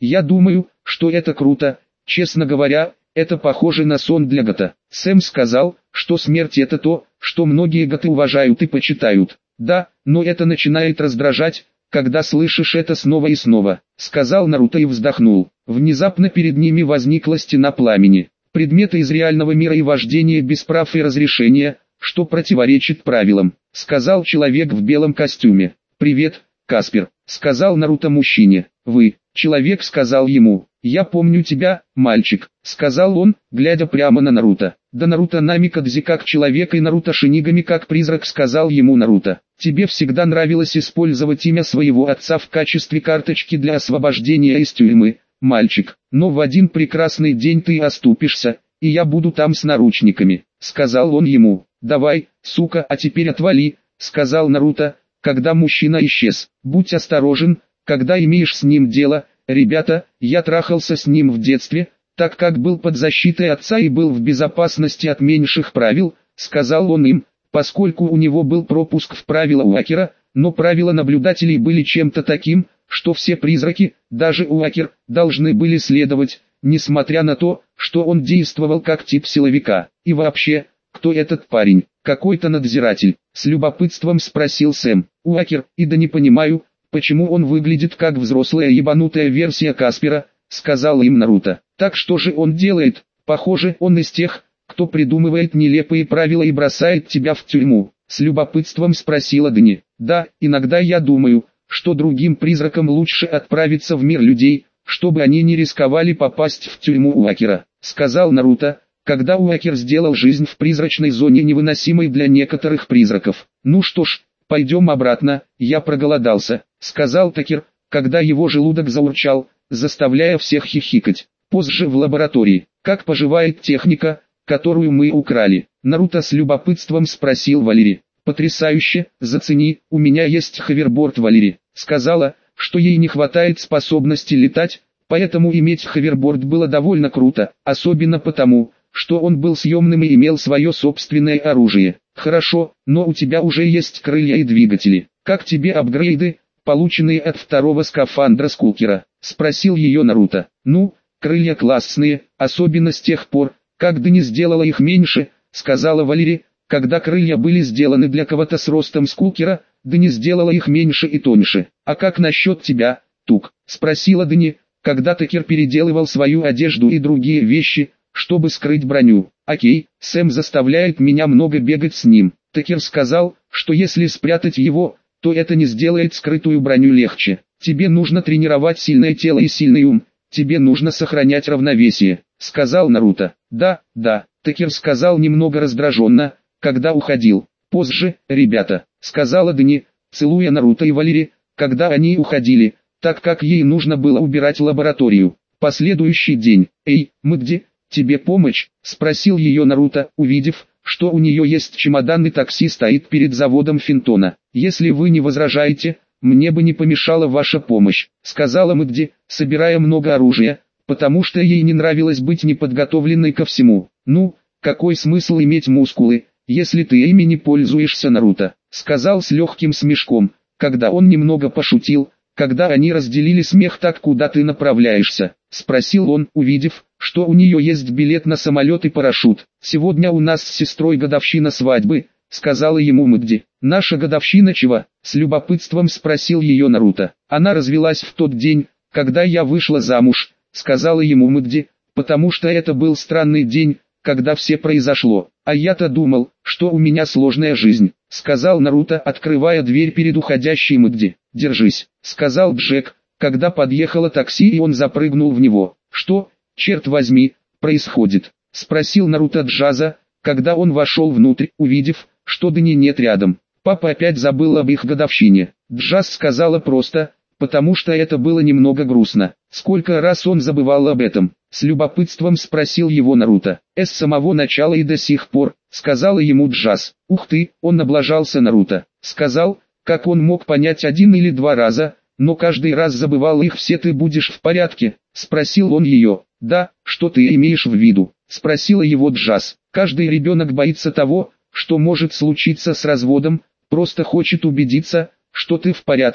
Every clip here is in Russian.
Я думаю, что это круто, честно говоря, это похоже на сон для Гота. Сэм сказал, что смерть это то, что многие Готы уважают и почитают. Да, но это начинает раздражать, когда слышишь это снова и снова, сказал Наруто и вздохнул. Внезапно перед ними возникла стена пламени. Предметы из реального мира и вождение без прав и разрешения, что противоречит правилам, сказал человек в белом костюме. «Привет, Каспер», сказал Наруто мужчине. «Вы». Человек сказал ему. «Я помню тебя, мальчик», сказал он, глядя прямо на Наруто. «Да Наруто Намикадзи как человек и Наруто Шинигами как призрак», сказал ему Наруто. «Тебе всегда нравилось использовать имя своего отца в качестве карточки для освобождения из тюрьмы, мальчик, но в один прекрасный день ты оступишься, и я буду там с наручниками», сказал он ему. «Давай, сука, а теперь отвали», сказал Наруто, когда мужчина исчез. «Будь осторожен, когда имеешь с ним дело, ребята, я трахался с ним в детстве, так как был под защитой отца и был в безопасности от меньших правил», сказал он им, поскольку у него был пропуск в правила Уакера, но правила наблюдателей были чем-то таким, что все призраки, даже Уакер, должны были следовать, несмотря на то, что он действовал как тип силовика. «И вообще, кто этот парень?» «Какой-то надзиратель», с любопытством спросил Сэм. «Уакер, и да не понимаю, почему он выглядит как взрослая ебанутая версия Каспера», сказал им Наруто. «Так что же он делает? Похоже, он из тех, кто придумывает нелепые правила и бросает тебя в тюрьму», с любопытством спросила Дани. «Да, иногда я думаю, что другим призракам лучше отправиться в мир людей, чтобы они не рисковали попасть в тюрьму Уакера», сказал Наруто, когда Уакер сделал жизнь в призрачной зоне невыносимой для некоторых призраков. «Ну что ж, пойдем обратно, я проголодался», сказал Такер, когда его желудок заурчал, заставляя всех хихикать. Позже в лаборатории. «Как поживает техника, которую мы украли?» Наруто с любопытством спросил Валери. «Потрясающе, зацени, у меня есть ховерборд». Валери сказала, что ей не хватает способности летать, поэтому иметь ховерборд было довольно круто, особенно потому, что он был съемным и имел свое собственное оружие. «Хорошо, но у тебя уже есть крылья и двигатели. Как тебе апгрейды, полученные от второго скафандра Скулкера?» спросил ее Наруто. «Ну, крылья классные, особенно с тех пор, как Дани сделала их меньше», сказала Валери. «Когда крылья были сделаны для кого-то с ростом Скулкера, Дани сделала их меньше и тоньше». «А как насчет тебя, Тук?» спросила Дани, когда Такер переделывал свою одежду и другие вещи, чтобы скрыть броню. «Окей, Сэм заставляет меня много бегать с ним». Такер сказал, что если спрятать его, то это не сделает скрытую броню легче. «Тебе нужно тренировать сильное тело и сильный ум, тебе нужно сохранять равновесие», сказал Наруто. «Да, Такер сказал немного раздраженно, когда уходил. «Позже, ребята», сказала Дани, целуя Наруто и Валери, когда они уходили, так как ей нужно было убирать лабораторию. Последующий день. «Эй, мы где? Тебе помочь?» спросил ее Наруто, увидев, что у нее есть чемодан и такси стоит перед заводом Финтона. «Если вы не возражаете, мне бы не помешала ваша помощь», сказала Мэгди, собирая много оружия, потому что ей не нравилось быть неподготовленной ко всему. «Ну, какой смысл иметь мускулы, если ты ими не пользуешься?» Наруто сказал с легким смешком, когда он немного пошутил. «Когда они разделили смех, так куда ты направляешься?» спросил он, увидев, что у нее есть билет на самолет и парашют. «Сегодня у нас с сестрой годовщина свадьбы», сказала ему Мэгди. «Наша годовщина чего?» с любопытством спросил ее Наруто. «Она развелась в тот день, когда я вышла замуж», сказала ему Мэгди, «потому что это был странный день, когда все произошло. А я-то думал, что у меня сложная жизнь», сказал Наруто, открывая дверь перед уходящей Мэгди. «Держись», сказал Джек, когда подъехало такси и он запрыгнул в него. «Что, черт возьми, происходит?» спросил Наруто Джаза, когда он вошел внутрь, увидев, что Дани нет рядом. «Папа опять забыл об их годовщине», Джаз сказала просто, потому что это было немного грустно. «Сколько раз он забывал об этом?» с любопытством спросил его Наруто. «С самого начала и до сих пор», сказала ему Джаз. «Ух ты», он облажался. Наруто сказал, как он мог понять один или два раза, но каждый раз забывал их все. «Ты будешь в порядке?» спросил он ее. «Да, что ты имеешь в виду?» спросила его Джаз. «Каждый ребенок боится того, что может случиться с разводом, просто хочет убедиться, что ты в порядке.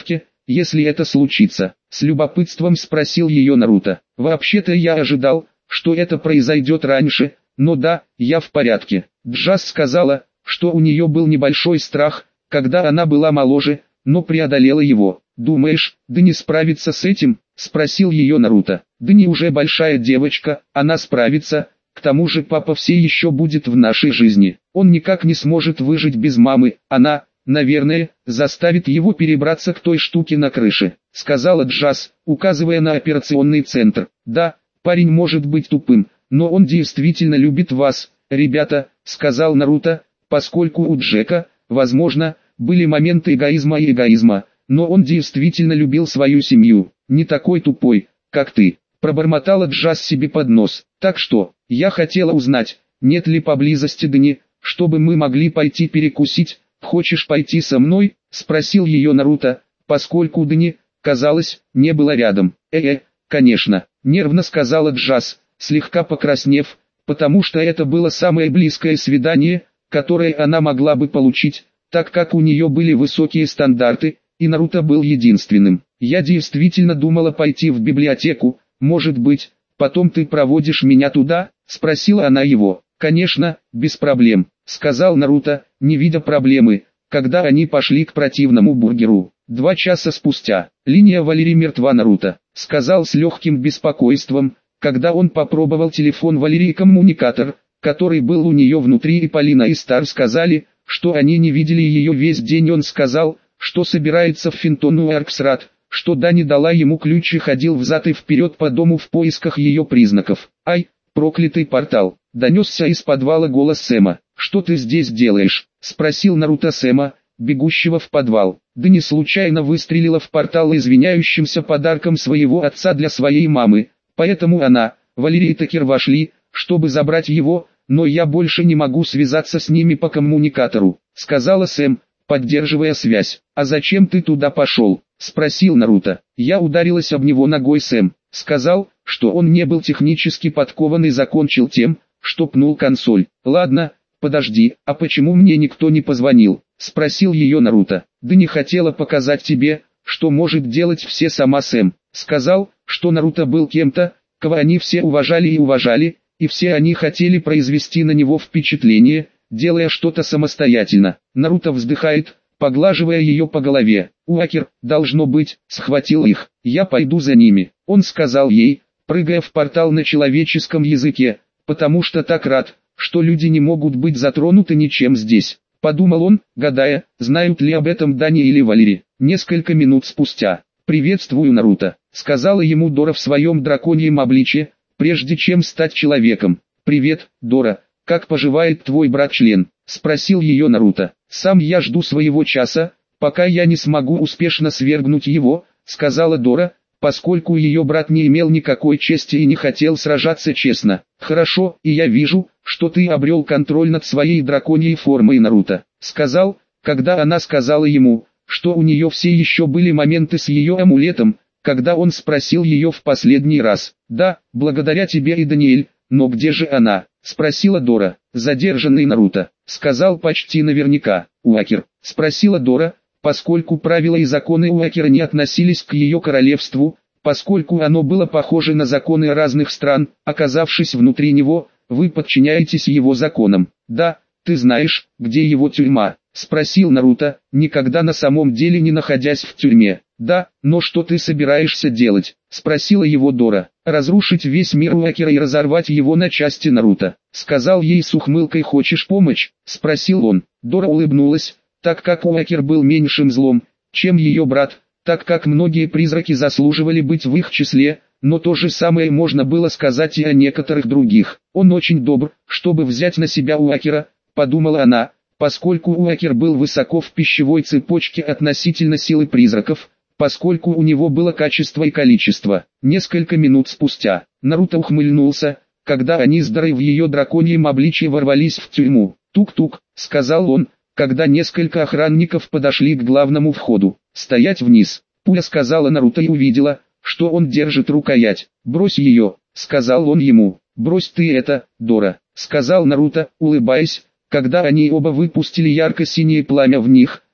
если это случится? С любопытством спросил ее Наруто. Вообще-то я ожидал, что это произойдет раньше, но да, я в порядке. Джаз сказала, что у нее был небольшой страх, когда она была моложе, но преодолела его. «Думаешь, да не справится с этим?» – спросил ее Наруто. «Да не уже большая девочка, она справится, к тому же папа все еще будет в нашей жизни. Он никак не сможет выжить без мамы, она, наверное, заставит его перебраться к той штуке на крыше», – сказала Джаз, указывая на операционный центр. «Да, парень может быть тупым, но он действительно любит вас, ребята», – сказал Наруто, поскольку у Джека, возможно, были моменты эгоизма, но он действительно любил свою семью, не такой тупой, как ты. Пробормотала Джаз себе под нос. «Так что, я хотела узнать, нет ли поблизости Дани, чтобы мы могли пойти перекусить. Хочешь пойти со мной?» – спросил ее Наруто, поскольку Дани, казалось, не было рядом. Конечно», – нервно сказала Джаз, слегка покраснев, потому что это было самое близкое свидание, которое она могла бы получить, так как у нее были высокие стандарты, и Наруто был единственным. «Я действительно думала пойти в библиотеку, может быть, потом ты проводишь меня туда?» – спросила она его. «Конечно, без проблем», – сказал Наруто, не видя проблемы, когда они пошли к противному бургеру. 2 часа спустя, линия Валерии мертва. Наруто сказал с легким беспокойством, когда он попробовал телефон Валерии коммуникатор, который был у нее внутри, и Полина и Стар сказали, что они не видели ее весь день. Он сказал, что собирается в Финтон-Уэрксрат, что Дани дала ему ключ и ходил взад и вперед по дому в поисках ее признаков. «Ай, проклятый портал!» – донесся из подвала голос Сэма. «Что ты здесь делаешь?» – спросил Наруто Сэма, бегущего в подвал. Дани случайно выстрелила в портал извиняющимся подарком своего отца для своей мамы, поэтому она, Валерия и Такер вошли, чтобы забрать его, но я больше не могу связаться с ними по коммуникатору, — сказала Сэм, поддерживая связь. «А зачем ты туда пошел?» — спросил Наруто. «Я ударилась об него ногой». Сэм сказал, что он не был технически подкован и закончил тем, что пнул консоль. «Ладно, подожди, а почему мне никто не позвонил?» — спросил ее Наруто. «Да не хотела показать тебе, что может делать все сама». Сэм сказал, что Наруто был кем-то, кого они все уважали, и все они хотели произвести на него впечатление, делая что-то самостоятельно. Наруто вздыхает, поглаживая ее по голове. «Уакер, должно быть, схватил их. Я пойду за ними», — он сказал ей, прыгая в портал на человеческом языке, «потому что так рад, что люди не могут быть затронуты ничем здесь», — подумал он, гадая, знают ли об этом Дани или Валери. Несколько минут спустя. «Приветствую, Наруто», — сказала ему Дора в своем драконьем обличье, прежде чем стать человеком. «Привет, Дора, как поживает твой брат-член?» — спросил ее Наруто. «Сам я жду своего часа, пока я не смогу успешно свергнуть его», — сказала Дора, поскольку ее брат не имел никакой чести и не хотел сражаться честно. «Хорошо, и я вижу, что ты обрел контроль над своей драконьей формой», — Наруто сказал, когда она сказала ему, что у нее все еще были моменты с ее амулетом, когда он спросил ее в последний раз. «Да, благодаря тебе и Даниэль, но где же она?» — спросила Дора. «Задержанный Наруто», — сказал почти наверняка. «Уакер?» — спросила Дора, поскольку правила и законы Уакера не относились к ее королевству, поскольку оно было похоже на законы разных стран. Оказавшись внутри него, вы подчиняетесь его законам. «Да, ты знаешь, где его тюрьма?» — спросил Наруто, никогда на самом деле не находясь в тюрьме. «Да, но что ты собираешься делать?» — спросила его Дора. «Разрушить весь мир Уакера и разорвать его на части». Наруто сказал ей с ухмылкой. «Хочешь помочь?» — спросил он. Дора улыбнулась, так как Уакер был меньшим злом, чем ее брат, так как многие призраки заслуживали быть в их числе, но то же самое можно было сказать и о некоторых других. «Он очень добр, чтобы взять на себя Уакера», — подумала она, поскольку Уакер был высоко в пищевой цепочке относительно силы призраков, поскольку у него было качество и количество. Несколько минут спустя, Наруто ухмыльнулся, когда они с Дорой в ее драконьем обличье ворвались в тюрьму. «Тук-тук», — сказал он, когда несколько охранников подошли к главному входу. «Стоять вниз», — Пуля сказала Наруто и увидела, что он держит рукоять. «Брось ее», — сказал он ему. «Брось ты это, Дора», — сказал Наруто, улыбаясь, когда они оба выпустили ярко-синее пламя в них,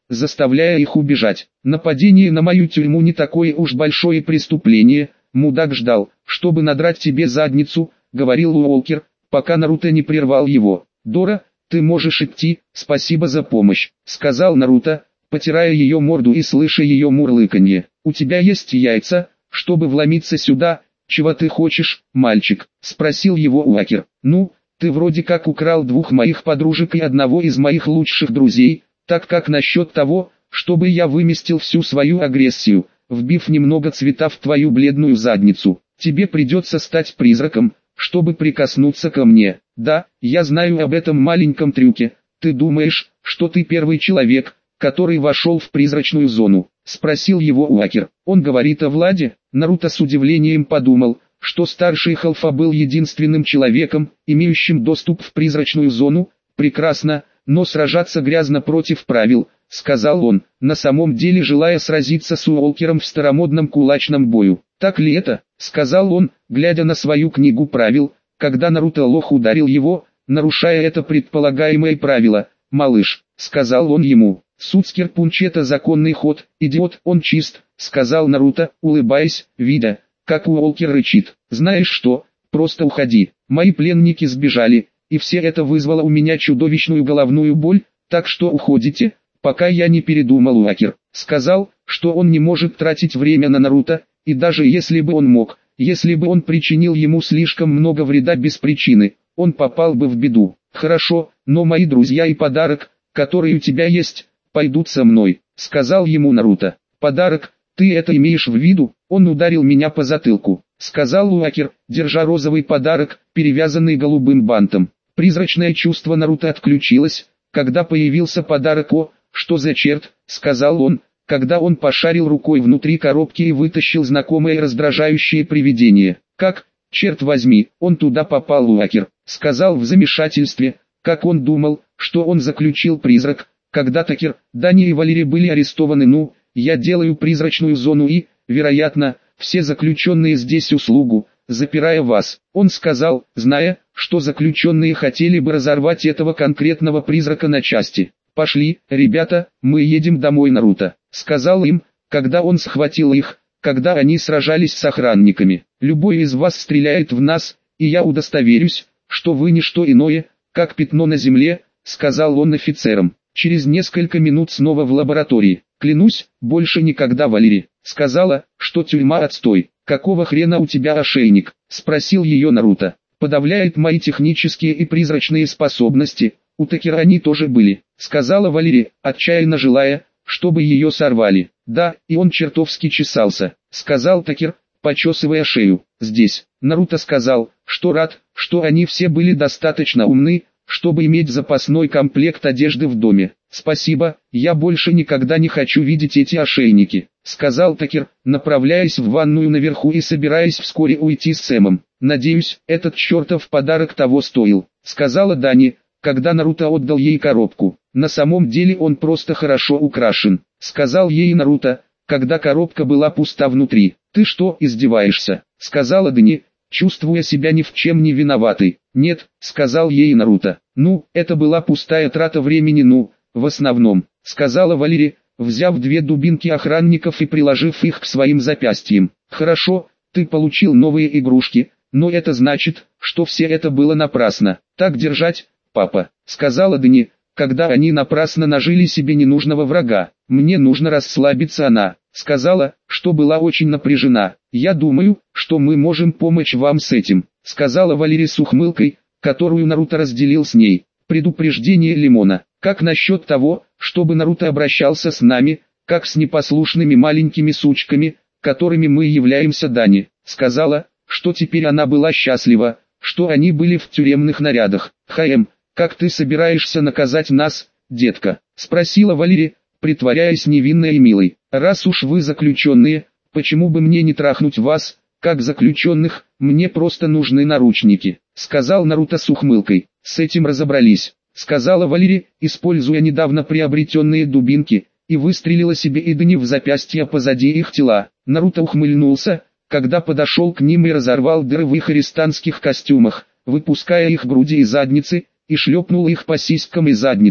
заставляя их убежать. Нападение на мою тюрьму не такое уж большое преступление, мудак ждал, чтобы надрать тебе задницу, говорил Уолкер, пока Наруто не прервал его. Дора, ты можешь идти, спасибо за помощь, сказал Наруто, потирая ее морду и слыша ее мурлыканье. У тебя есть яйца, чтобы вломиться сюда? Чего ты хочешь, мальчик? Спросил его Уокер. Ну, ты вроде как украл двух моих подружек и одного из моих лучших друзей, так как насчет того, чтобы я выместил всю свою агрессию, вбив немного цвета в твою бледную задницу. Тебе придется стать призраком, чтобы прикоснуться ко мне. Да, я знаю об этом маленьком трюке. Ты думаешь, что ты первый человек, который вошел в призрачную зону? Спросил его Уокер. Он говорит о Владе? Наруто с удивлением подумал, что старший Халфа был единственным человеком, имеющим доступ в призрачную зону. Прекрасно, но сражаться грязно против правил, сказал он, на самом деле желая сразиться с Уолкером в старомодном кулачном бою. Так ли это? Сказал он, глядя на свою книгу правил, когда Наруто лох ударил его, нарушая это предполагаемое правило. Малыш, сказал он ему, Суцкер Пунч это законный ход, идиот, он чист, сказал Наруто, улыбаясь, видя, как Уолкер рычит. Знаешь что, просто уходи, мои пленники сбежали, и все это вызвало у меня чудовищную головную боль, так что уходите, пока я не передумал. Уокер сказал, что он не может тратить время на Наруто, и даже если бы он мог, если бы он причинил ему слишком много вреда без причины, он попал бы в беду. Хорошо, но мои друзья и подарок, который у тебя есть, пойдут со мной, сказал ему Наруто. Подарок, ты это имеешь в виду? Он ударил меня по затылку, сказал Уокер, держа розовый подарок, перевязанный голубым бантом. Призрачное чувство Наруто отключилось, когда появился подарок. О, что за черт, сказал он, когда он пошарил рукой внутри коробки и вытащил знакомое раздражающее привидение. Как, черт возьми, он туда попал? Уокер сказал в замешательстве, как он думал, что он заключил призрак, когда Такер, Дани и Валери были арестованы. Ну, я делаю призрачную зону и, вероятно, все заключенные здесь услугу, запирая вас. Он сказал, зная, что заключенные хотели бы разорвать этого конкретного призрака на части. Пошли, ребята, мы едем домой. Наруто сказал им, когда он схватил их, когда они сражались с охранниками. Любой из вас стреляет в нас, и я удостоверюсь, что вы не что иное, как пятно на земле, сказал он офицерам. Через несколько минут снова в лаборатории. Клянусь, больше никогда. Валери сказала, что тюрьма отстой. Какого хрена у тебя ошейник? Спросил ее Наруто. Подавляет мои технические и призрачные способности. У Такера они тоже были, сказала Валери, отчаянно желая, чтобы ее сорвали. Да, и он чертовски чесался, сказал Такер, почесывая шею. Здесь, Наруто сказал, что рад, что они все были достаточно умны, чтобы иметь запасной комплект одежды в доме. Спасибо, я больше никогда не хочу видеть эти ошейники, сказал Такер, направляясь в ванную наверху и собираясь вскоре уйти с Сэмом. Надеюсь, этот чертов подарок того стоил, сказала Дани, когда Наруто отдал ей коробку. На самом деле он просто хорошо украшен, сказал ей Наруто, когда коробка была пуста внутри. Ты что, издеваешься, сказала Дани, чувствуя себя ни в чем не виноватой. Нет, сказал ей Наруто. Ну, это была пустая трата времени. Ну, в основном, сказала Валери, взяв две дубинки охранников и приложив их к своим запястьям. Хорошо, ты получил новые игрушки, но это значит, что все это было напрасно. Так держать, папа, сказала Дани, когда они напрасно нажили себе ненужного врага. Мне нужно расслабиться. Она сказала, что была очень напряжена. Я думаю, что мы можем помочь вам с этим, сказала Валери с ухмылкой, которую Наруто разделил с ней. Предупреждение Лимона. Как насчет того, чтобы Наруто обращался с нами, как с непослушными маленькими сучками, которыми мы являемся? Дани сказала, что теперь она была счастлива, что они были в тюремных нарядах. Как ты собираешься наказать нас, детка? Спросила Валери, притворяясь невинной и милой. Раз уж вы заключенные, почему бы мне не трахнуть вас, как заключенных? Мне просто нужны наручники, сказал Наруто с ухмылкой. С этим разобрались, сказала Валери, используя недавно приобретенные дубинки, и выстрелила себе и Дани в запястья позади их тела. Наруто ухмыльнулся, когда подошел к ним и разорвал дыры в их арестанских костюмах, выпуская их груди и задницы, и шлепнул их по сиськам и задницам.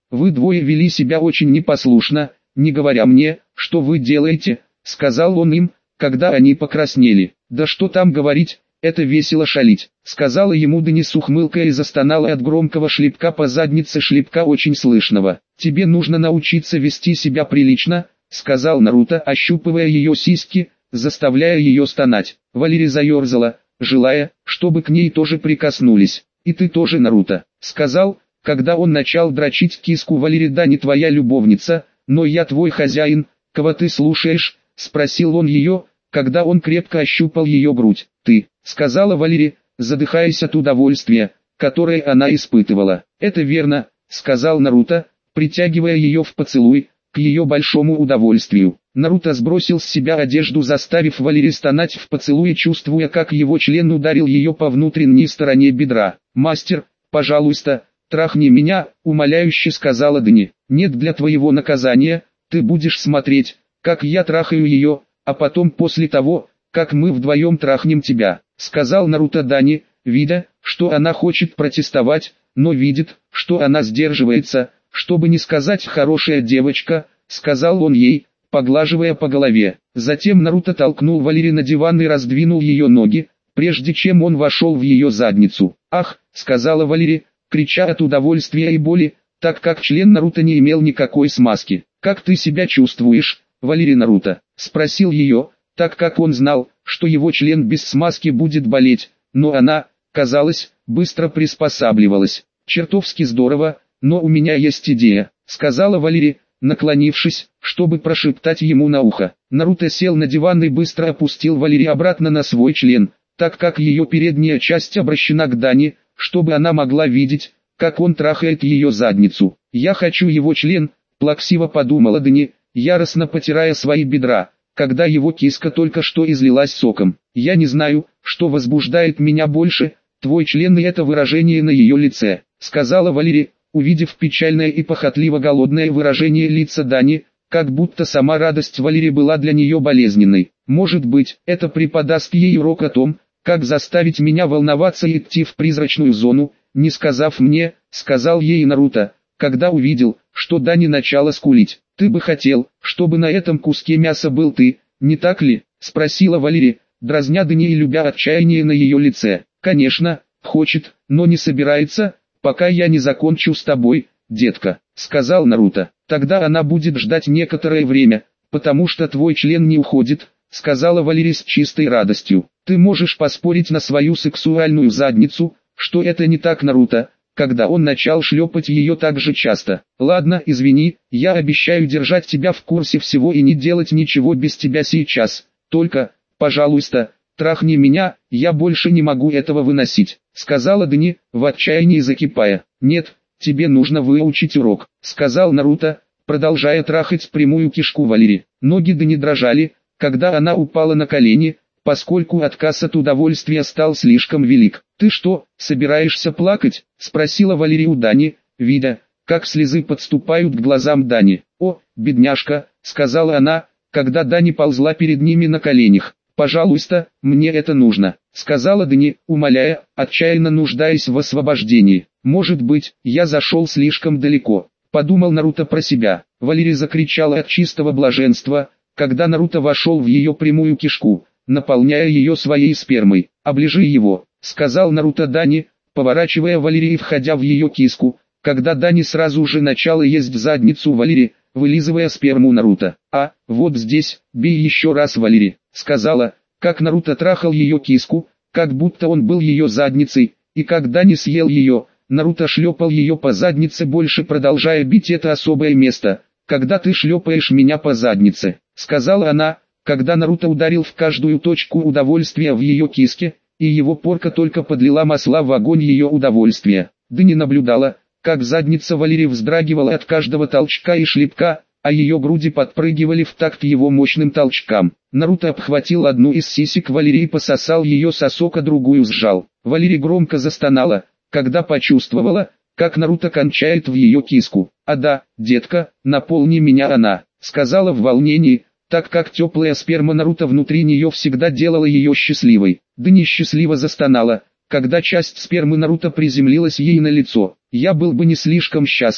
вы двое вели себя очень непослушно, не говоря мне, что вы делаете, сказал он им, когда они покраснели. Да что там говорить, это весело шалить, сказала ему Дани с ухмылкой и застонала от громкого шлепка по заднице, шлепка очень слышного. Тебе нужно научиться вести себя прилично, сказал Наруто, ощупывая ее сиськи, заставляя ее стонать. Валерия заерзала, желая, чтобы к ней тоже прикоснулись. И ты тоже, Наруто, сказал, когда он начал дрочить киску Валерии. Да, не твоя любовница, но я твой хозяин, кого ты слушаешь, спросил он ее, когда он крепко ощупал ее грудь. Ты, сказала Валерия, задыхаясь от удовольствия, которое она испытывала. Это верно, сказал Наруто, притягивая ее в поцелуй, к ее большому удовольствию. Наруто сбросил с себя одежду, заставив Валерию стонать в поцелуе, чувствуя, как его член ударил ее по внутренней стороне бедра. «Мастер, пожалуйста, трахни меня», — умоляюще сказала Дани. «Нет, для твоего наказания, ты будешь смотреть, как я трахаю ее, а потом после того, как мы вдвоем трахнем тебя», — сказал Наруто Дани, видя, что она хочет протестовать, но видит, что она сдерживается, чтобы не сказать «хорошая девочка», — сказал он ей, поглаживая по голове. Затем Наруто толкнул Валерию на диван и раздвинул ее ноги, прежде чем он вошел в ее задницу. «Ах», — сказала Валерия, крича от удовольствия и боли, так как член Наруто не имел никакой смазки. «Как ты себя чувствуешь, Валерия?» Наруто спросил ее, так как он знал, что его член без смазки будет болеть, но она, казалось, быстро приспосабливалась. «Чертовски здорово, но у меня есть идея», — сказала Валерия, наклонившись, чтобы прошептать ему на ухо. Наруто сел на диван и быстро опустил Валерию обратно на свой член, так как ее передняя часть обращена к Дани, чтобы она могла видеть, как он трахает ее задницу. «Я хочу его член», — плаксиво подумала Дани, яростно потирая свои бедра, когда его киска только что излилась соком. «Я не знаю, что возбуждает меня больше, твой член и это выражение на ее лице», — сказала Валерия, увидев печальное и похотливо голодное выражение лица Дани, как будто сама радость Валерии была для нее болезненной. «Может быть, это преподаст ей урок о том, как заставить меня волноваться и идти в призрачную зону, не сказав мне», — сказал ей Наруто, когда увидел, что Дани начала скулить. «Ты бы хотел, чтобы на этом куске мяса был ты, не так ли?» — спросила Валерия, дразня Дани и любя отчаяние на ее лице. «Конечно, хочет, но не собирается, пока я не закончу с тобой, детка», — сказал Наруто. «Тогда она будет ждать некоторое время, потому что твой член не уходит», — сказала Валерия с чистой радостью. «Ты можешь поспорить на свою сексуальную задницу, что это не так, Наруто», когда он начал шлепать ее так же часто. «Ладно, извини, я обещаю держать тебя в курсе всего и не делать ничего без тебя сейчас, только, пожалуйста, трахни меня, я больше не могу этого выносить», — сказала Дани, в отчаянии закипая. «Нет, тебе нужно выучить урок», — сказал Наруто, продолжая трахать прямую кишку Валерии. Ноги Дани дрожали, когда она упала на колени, поскольку отказ от удовольствия стал слишком велик. «Ты что, собираешься плакать?» — спросила Валерия у Дани, видя, как слезы подступают к глазам Дани. «О, бедняжка», — сказала она, когда Дани ползла перед ними на коленях. «Пожалуйста, мне это нужно», — сказала Дани, умоляя, отчаянно нуждаясь в освобождении. «Может быть, я зашел слишком далеко», — подумал Наруто про себя. Валерия закричала от чистого блаженства, когда Наруто вошел в ее прямую кишку, наполняя ее своей спермой. «Оближи его», — сказал Наруто Дани, поворачивая Валерии и входя в ее киску, когда Дани сразу же начала есть задницу Валерии, вылизывая сперму Наруто. «А, вот здесь, бей еще раз, Валерия», — сказала, как Наруто трахал ее киску, как будто он был ее задницей, и как Дани съел ее, Наруто шлепал ее по заднице, больше продолжая бить это особое место. «Когда ты шлепаешь меня по заднице», — сказала она, когда Наруто ударил в каждую точку удовольствия в ее киске, и его порка только подлила масла в огонь ее удовольствия. Дани наблюдала, как задница Валерии вздрагивала от каждого толчка и шлепка, а ее груди подпрыгивали в такт его мощным толчкам. Наруто обхватил одну из сисек Валерии и пососал ее сосок, а другую сжал. Валерия громко застонала, когда почувствовала, как Наруто кончает в ее киску. «А да, детка, наполни меня», она сказала в волнении, так как теплая сперма Наруто внутри нее всегда делала ее счастливой. Дани счастливо застонала, когда часть спермы Наруто приземлилась ей на лицо. «Я был бы не слишком счастлив,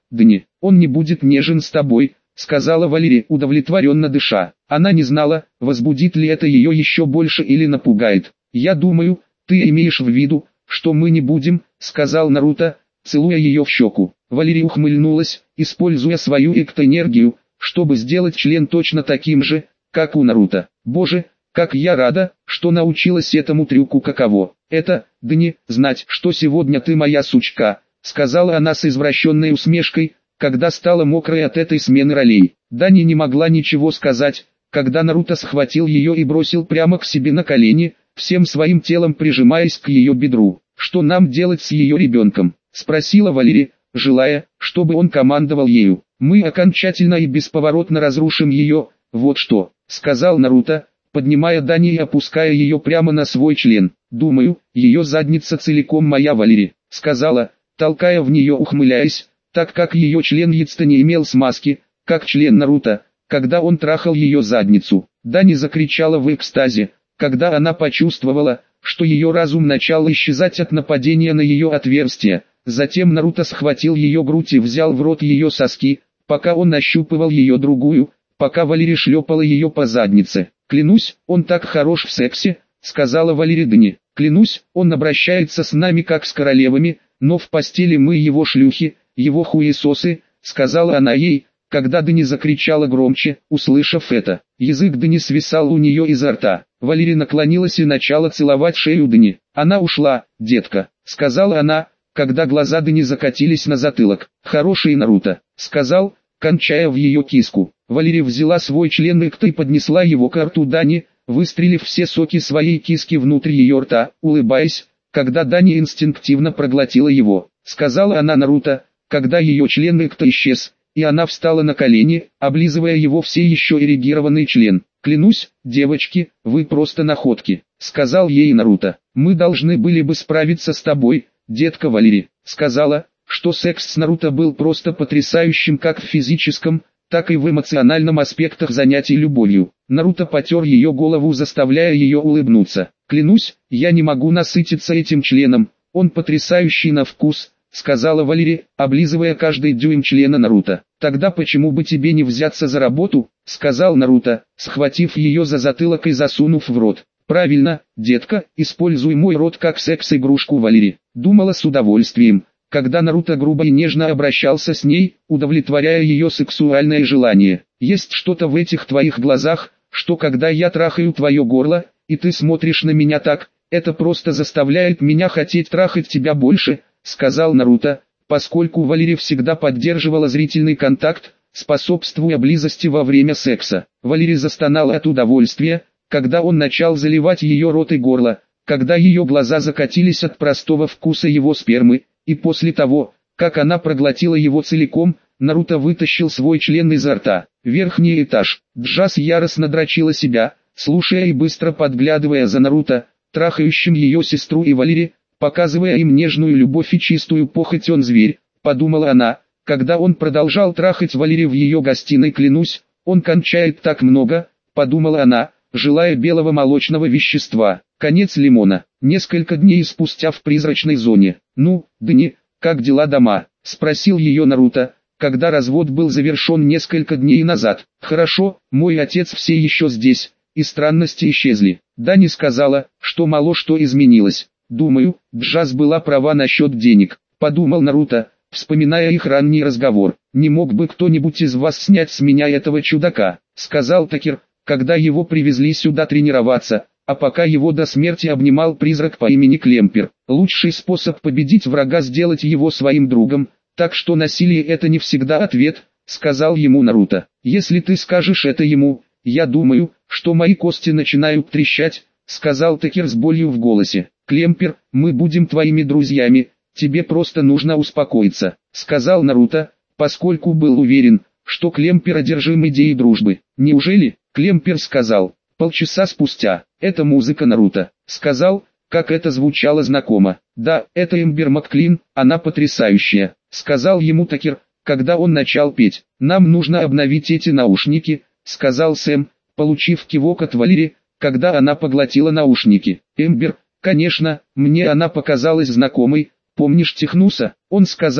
Дни, он не будет нежен с тобой, сказала Валерия, удовлетворенно дыша. Она не знала, возбудит ли это ее еще больше или напугает. Я думаю, ты имеешь в виду, что мы не будем, сказал Наруто, целуя ее в щеку. Валерия ухмыльнулась, используя свою эктоэнергию, чтобы сделать член точно таким же, как у Наруто. Боже, как я рада, что научилась этому трюку. Каково это, Дни, знать, что сегодня ты моя сучка, сказала она с извращенной усмешкой, когда стала мокрой от этой смены ролей. Дани не могла ничего сказать, когда Наруто схватил ее и бросил прямо к себе на колени, всем своим телом прижимаясь к ее бедру. «Что нам делать с ее ребенком?» – спросила Валерия, желая, чтобы он командовал ею. «Мы окончательно и бесповоротно разрушим ее, вот что», – сказал Наруто, поднимая Дани и опуская ее прямо на свой член. «Думаю, ее задница целиком моя, Валерия», – сказала, толкая в нее, ухмыляясь, так как ее член яйца не имел смазки, как член Наруто, когда он трахал ее задницу. Дани закричала в экстазе, когда она почувствовала, что ее разум начал исчезать от нападения на ее отверстие. Затем Наруто схватил ее грудь и взял в рот ее соски, пока он нащупывал ее другую, пока Валерия шлепала ее по заднице. «Клянусь, он так хорош в сексе», — сказала Валерия Дани. «Клянусь, он обращается с нами как с королевами, но в постели мы его шлюхи, его хуесосы», — сказала она ей, когда Дани закричала громче, услышав это. Язык Дани свисал у нее изо рта. Валерия наклонилась и начала целовать шею Дани. «Она ушла, детка», — сказала она, когда глаза Дани закатились на затылок. «Хороший Наруто», — сказал, кончая в ее киску. Валерия взяла свой член и поднесла его к рту Дани, выстрелив все соки своей киски внутрь ее рта, улыбаясь, когда Дани инстинктивно проглотила его. Сказала она Наруто, когда ее член исчез, и она встала на колени, облизывая его все еще эрегированный член. «Клянусь, девочки, вы просто находки», — сказал ей Наруто. «Мы должны были бы справиться с тобой, детка Валерия», — сказала, что секс с Наруто был просто потрясающим как в физическом, так и в эмоциональном аспектах занятий любовью. Наруто потер ее голову, заставляя ее улыбнуться. «Клянусь, я не могу насытиться этим членом, он потрясающий на вкус», — сказала Валерия, облизывая каждый дюйм члена Наруто. «Тогда почему бы тебе не взяться за работу?» — сказал Наруто, схватив ее за затылок и засунув в рот. «Правильно, детка, используй мой рот как секс-игрушку». Валерия думала с удовольствием, когда Наруто грубо и нежно обращался с ней, удовлетворяя ее сексуальное желание. «Есть что-то в этих твоих глазах, что когда я трахаю твое горло, и ты смотришь на меня так, это просто заставляет меня хотеть трахать тебя больше», — сказал Наруто, поскольку Валерия всегда поддерживала зрительный контакт, способствуя близости во время секса. Валерия застонала от удовольствия, когда он начал заливать ее рот и горло, когда ее глаза закатились от простого вкуса его спермы, и после того, как она проглотила его целиком, Наруто вытащил свой член изо рта. Верхний этаж. Джаз яростно дрочила себя, слушая и быстро подглядывая за Наруто, трахающим ее сестру и Валерия, показывая им нежную любовь и чистую похоть. «Он зверь», — подумала она, когда он продолжал трахать Валерию в ее гостиной. «Клянусь, он кончает так много», — подумала она, желая белого молочного вещества. Конец лимона. Несколько дней спустя в призрачной зоне. «Ну, Дни, как дела дома?» — спросил ее Наруто, когда развод был завершен несколько дней назад. «Хорошо, мой отец все еще здесь, и странности исчезли». Дани сказала, что мало что изменилось. «Думаю, Джаз была права насчет денег», — подумал Наруто, вспоминая их ранний разговор. «Не мог бы кто-нибудь из вас снять с меня этого чудака?» — сказал Такер, когда его привезли сюда тренироваться, а пока его до смерти обнимал призрак по имени Клемпер. «Лучший способ победить врага — сделать его своим другом, так что насилие — это не всегда ответ», — сказал ему Наруто. «Если ты скажешь это ему, я думаю, что мои кости начинают трещать», — сказал Такер с болью в голосе. «Клемпер, мы будем твоими друзьями, тебе просто нужно успокоиться», — сказал Наруто, поскольку был уверен, что Клемпер одержим идеей дружбы. «Неужели?» — Клемпер сказал. Полчаса спустя. «Это музыка Наруто», — сказал, как это звучало знакомо. «Да, это Эмбер Макклин, она потрясающая», — сказал ему Такер, когда он начал петь. «Нам нужно обновить эти наушники», — сказал Сэм, получив кивок от Валерии, когда она поглотила наушники. «Эмбер, конечно, мне она показалась знакомой, помнишь Технуса?» Он сказал,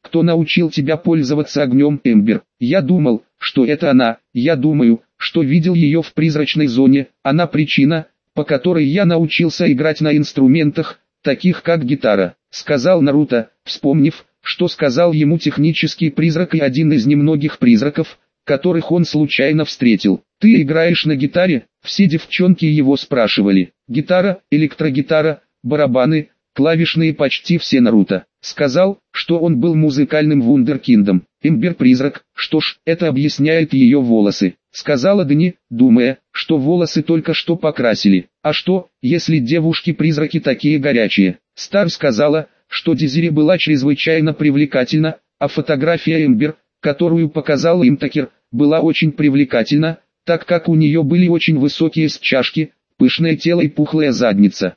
кто научил тебя пользоваться огнем, Эмбер? Я думал, что это она, я думаю, что видел ее в призрачной зоне, она причина, по которой я научился играть на инструментах, таких как гитара, сказал Наруто, вспомнив, что сказал ему технический призрак и один из немногих призраков, которых он случайно встретил. Ты играешь на гитаре? Все девчонки его спрашивали. Гитара, электрогитара, барабаны, клавишные, почти все. Наруто сказал, что он был музыкальным вундеркиндом. Эмбер призрак, что ж, это объясняет ее волосы, сказала Дани, думая, что волосы только что покрасили. А что, если девушки-призраки такие горячие? Стар сказала, что Дезири была чрезвычайно привлекательна, а фотография Эмбер, которую показал им Такер, была очень привлекательна, так как у нее были очень высокие чашки, пышное тело и пухлая задница.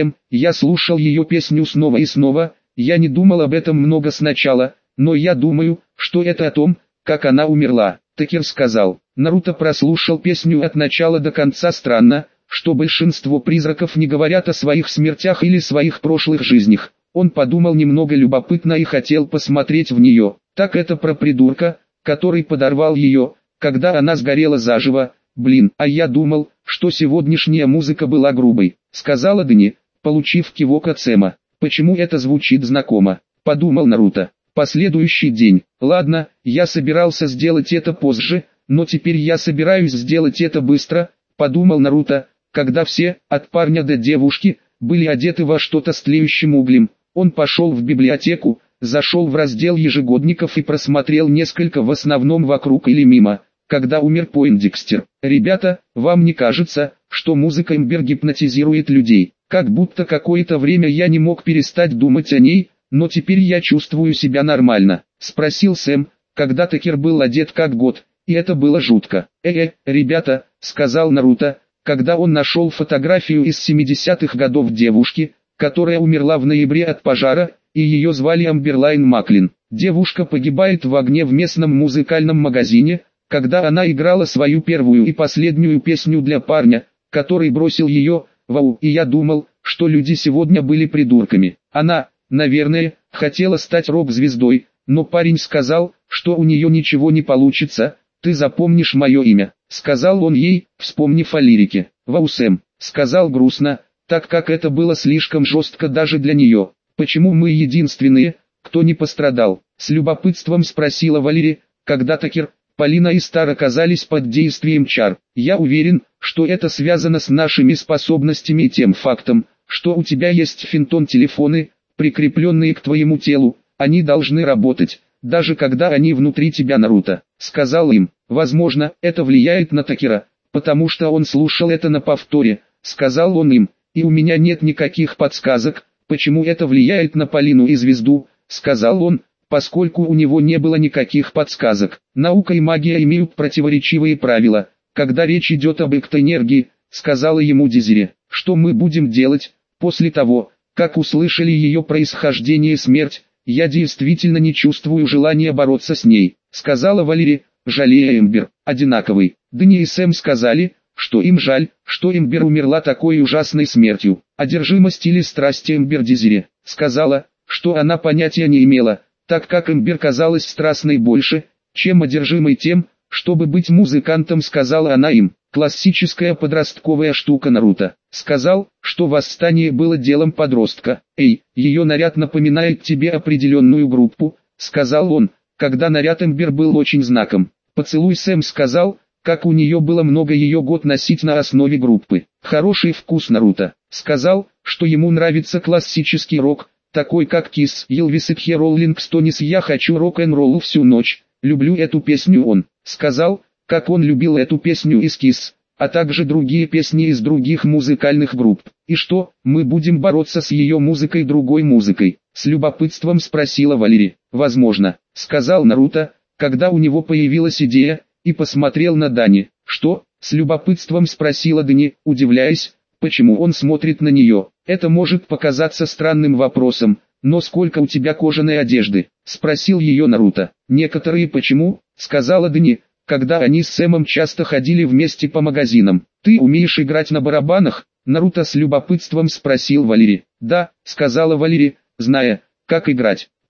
Я слушал ее песню снова и снова, я не думал об этом много сначала, но я думаю, что это о том, как она умерла. Такер сказал. Наруто прослушал песню от начала до конца. Странно, что большинство призраков не говорят о своих смертях или своих прошлых жизнях. Он подумал немного любопытно и хотел посмотреть в нее. Так это про придурка, который подорвал ее, когда она сгорела заживо. Блин, а я думал, что сегодняшняя музыка была грубой, сказала Дани, получив кивок от Сэма. Почему это звучит знакомо? Подумал Наруто. Последующий день. Ладно, я собирался сделать это позже, но теперь я собираюсь сделать это быстро, подумал Наруто, когда все, от парня до девушки, были одеты во что-то с тлеющим углем. Он пошел в библиотеку, зашел в раздел ежегодников и просмотрел несколько, в основном вокруг или мимо, когда умер Пойндекстер. Ребята, вам не кажется, что музыка Эмбер гипнотизирует людей? Как будто какое-то время я не мог перестать думать о ней, но теперь я чувствую себя нормально, спросил Сэм, когда Такер был одет как год, и это было жутко. Ребята, сказал Наруто, когда он нашел фотографию из 70-х годов девушки, которая умерла в ноябре от пожара, и ее звали Амберлайн Маклин. Девушка погибает в огне в местном музыкальном магазине, когда она играла свою первую и последнюю песню для парня, который бросил ее. Вау, и я думал, что люди сегодня были придурками. Она, наверное, хотела стать рок-звездой, но парень сказал, что у нее ничего не получится. Ты запомнишь мое имя, сказал он ей, вспомнив о лирике. Вау, Сэм, сказал грустно, так как это было слишком жестко даже для нее. Почему мы единственные, кто не пострадал? С любопытством спросила Валери, когда Такер, Полина и Стар оказались под действием чар. Я уверен, что это связано с нашими способностями и тем фактом, что у тебя есть финтон-телефоны, прикрепленные к твоему телу, они должны работать, даже когда они внутри тебя. Наруто сказал им. Возможно, это влияет на Такера, потому что он слушал это на повторе, сказал он им, и у меня нет никаких подсказок, почему это влияет на Полину и Звезду, сказал он, поскольку у него не было никаких подсказок. Наука и магия имеют противоречивые правила, когда речь идет об эктоэнергии, сказала ему Дезири. Что мы будем делать, после того, как услышали ее происхождение и смерть? Я действительно не чувствую желания бороться с ней, сказала Валери, жалея Эмбер. Одинаковый. Дани и Сэм сказали, что им жаль, что Эмбер умерла такой ужасной смертью. Одержимость или страсть Эмбер. Дезири сказала, что она понятия не имела, так как Эмбер казалась страстной больше, чем одержимой тем, чтобы быть музыкантом, сказала она им. Классическая подростковая штука. Наруто сказал, что восстание было делом подростка. Ее наряд напоминает тебе определенную группу, сказал он, когда наряд Эмбер был очень знаком. Поцелуй. Сэм сказал, как у нее было много ее год носить на основе группы. Хороший вкус. Наруто сказал, что ему нравится классический рок, такой как Kiss, Elvis и Rolling Stones. Я хочу рок-н-роллу всю ночь, люблю эту песню. Он сказал, как он любил эту песню из Kiss, а также другие песни из других музыкальных групп. И что, мы будем бороться с ее музыкой другой музыкой? С любопытством спросила Валери. Возможно, сказал Наруто, когда у него появилась идея, и посмотрел на Дани. Что? С любопытством спросила Дани, удивляясь, почему он смотрит на нее. Это может показаться странным вопросом, но сколько у тебя кожаной одежды? Спросил ее Наруто. Некоторые. Почему? Сказала Дани, когда они с Сэмом часто ходили вместе по магазинам. Ты умеешь играть на барабанах? Наруто с любопытством спросил Валери. Да, сказала Валери, зная, как играть.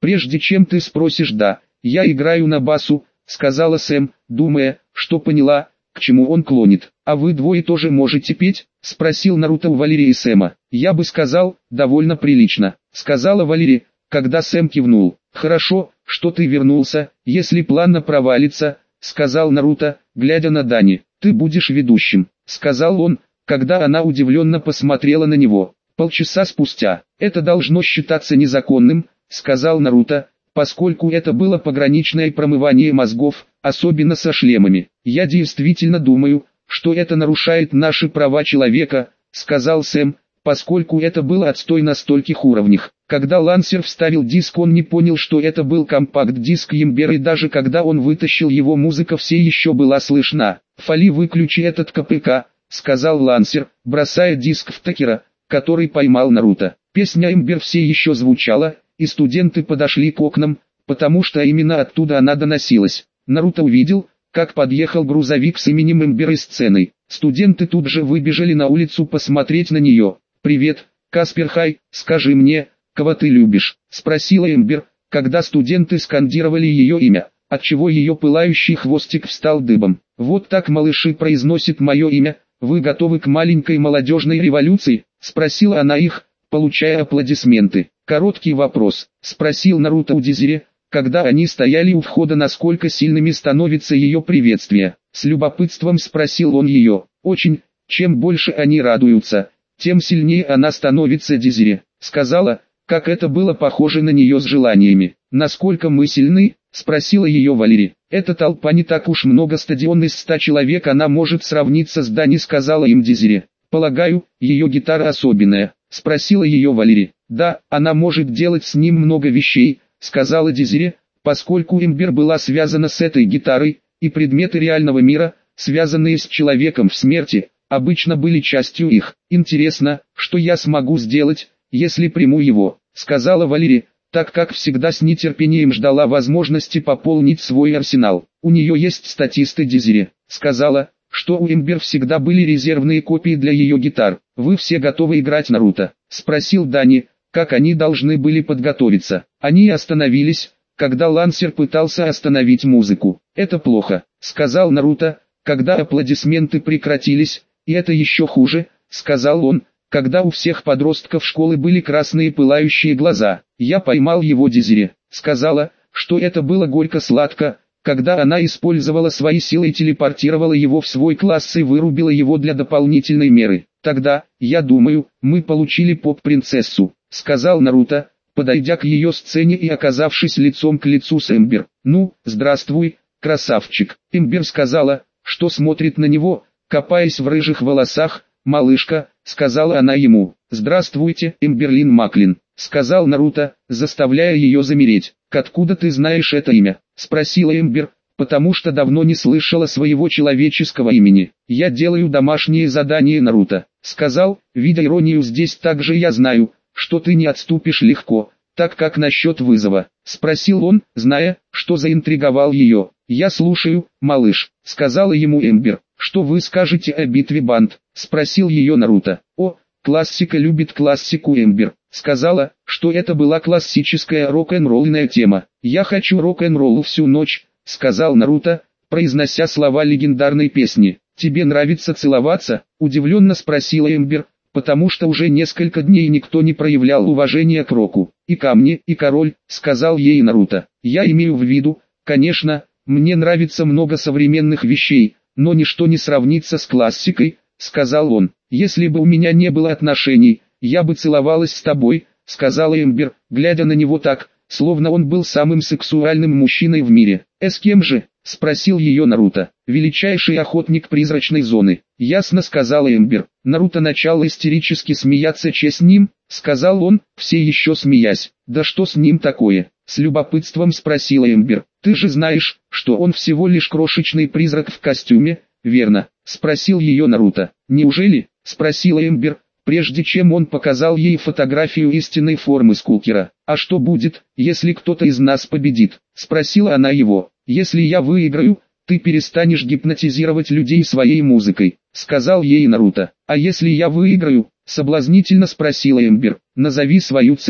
Прежде чем ты спросишь «да, я играю на басу», сказала Сэм, думая, что поняла, к чему он клонит. «А вы двое тоже можете петь?» — спросил Наруто у Валерии и Сэма. «Я бы сказал, довольно прилично», — сказала Валерия, когда Сэм кивнул. «Хорошо, что ты вернулся, если план провалится», — сказал Наруто, глядя на Дани. «Ты будешь ведущим», — сказал он, когда она удивленно посмотрела на него. Полчаса спустя. «Это должно считаться незаконным», — сказал Наруто, поскольку это было пограничное промывание мозгов, особенно со шлемами. «Я действительно думаю, что это нарушает наши права человека», — сказал Сэм, поскольку это было отстой на стольких уровнях. Когда Лансер вставил диск, он не понял, что это был компакт-диск Ембер, и даже когда он вытащил его, музыка все еще была слышна. «Фали, выключи этот КПК», — сказал Лансер, бросая диск в Такера, который поймал Наруто. Песня Эмбер все еще звучала, и студенты подошли к окнам, потому что именно оттуда она доносилась. Наруто увидел, как подъехал грузовик с именем Эмбер и сценой. Студенты тут же выбежали на улицу посмотреть на нее. «Привет, Каспер Хай, скажи мне, кого ты любишь?» — спросила Эмбер, когда студенты скандировали ее имя, отчего ее пылающий хвостик встал дыбом. «Вот так малыши произносят мое имя. Вы готовы к маленькой молодежной революции?» — спросила она их, получая аплодисменты. «Короткий вопрос», — спросил Наруто у Дезире, когда они стояли у входа, насколько сильными становится ее приветствие. С любопытством спросил он ее. «Очень, чем больше они радуются, тем сильнее она становится». Дезире сказала, как это было похоже на нее с желаниями. «Насколько мы сильны?» — спросила ее Валерия. «Эта толпа не так уж много, стадион из 100 человек, она может сравниться с Дани», — сказала им Дезире. «Полагаю, ее гитара особенная?» — спросила ее Валерия. «Да, она может делать с ним много вещей», — сказала Дезире, поскольку Эмбер была связана с этой гитарой, и предметы реального мира, связанные с человеком в смерти, обычно были частью их. «Интересно, что я смогу сделать, если приму его», — сказала Валерия, так как всегда с нетерпением ждала возможности пополнить свой арсенал. «У нее есть статисты». Дезире сказала, что у Эмбер всегда были резервные копии для ее гитар. «Вы все готовы играть, Наруто?» — спросил Дани, как они должны были подготовиться. Они остановились, когда Лансер пытался остановить музыку. «Это плохо», — сказал Наруто, когда аплодисменты прекратились. «И это еще хуже», — сказал он, когда у всех подростков школы были красные пылающие глаза. «Я поймал его». Дезире сказала, что это было горько-сладко, когда она использовала свои силы и телепортировала его в свой класс и вырубила его для дополнительной меры. «Тогда, я думаю, мы получили поп-принцессу», — сказал Наруто, подойдя к ее сцене и оказавшись лицом к лицу с Эмбер. «Ну, здравствуй, красавчик». Эмбер сказала, что смотрит на него, копаясь в рыжих волосах. «Малышка», — сказала она ему. «Здравствуйте, Эмберлин Маклин», — сказал Наруто, заставляя ее замереть. «Откуда ты знаешь это имя?» — спросила Эмбер, потому что давно не слышала своего человеческого имени. «Я делаю домашние задания, Наруто», — сказал, видя иронию здесь. «Также я знаю, что ты не отступишь легко, так как насчет вызова?» — спросил он, зная, что заинтриговал ее. «Я слушаю, малыш», — сказала ему Эмбер. «Что вы скажете о битве банд?» — спросил ее Наруто. «О, классика любит классику». Эмбер сказала, что это была классическая рок-н-ролльная тема. «Я хочу рок-н-ролл всю ночь», — сказал Наруто, произнося слова легендарной песни. «Тебе нравится целоваться?» — удивленно спросила Эмбер, потому что уже несколько дней никто не проявлял уважения к року. «И камни, и король», — сказал ей Наруто. «Я имею в виду, конечно, мне нравится много современных вещей, но ничто не сравнится с классикой», — сказал он. «Если бы у меня не было отношений, я бы целовалась с тобой», — сказала Эмбер, глядя на него так, словно он был самым сексуальным мужчиной в мире. «С кем же?» — спросил ее Наруто. «Величайший охотник призрачной зоны». «Ясно», — сказала Эмбер. Наруто начал истерически смеяться. «С ним?» — сказал он, все еще смеясь. «Да что с ним такое?» — с любопытством спросила Эмбер. «Ты же знаешь, что он всего лишь крошечный призрак в костюме, верно?» — спросил ее Наруто. «Неужели?» — спросила Эмбер, прежде чем он показал ей фотографию истинной формы Скулкера. «А что будет, если кто-то из нас победит?» — спросила она его. «Если я выиграю, ты перестанешь гипнотизировать людей своей музыкой», — сказал ей Наруто. «А если я выиграю?» — соблазнительно спросила Эмбер. «Назови свою цену»,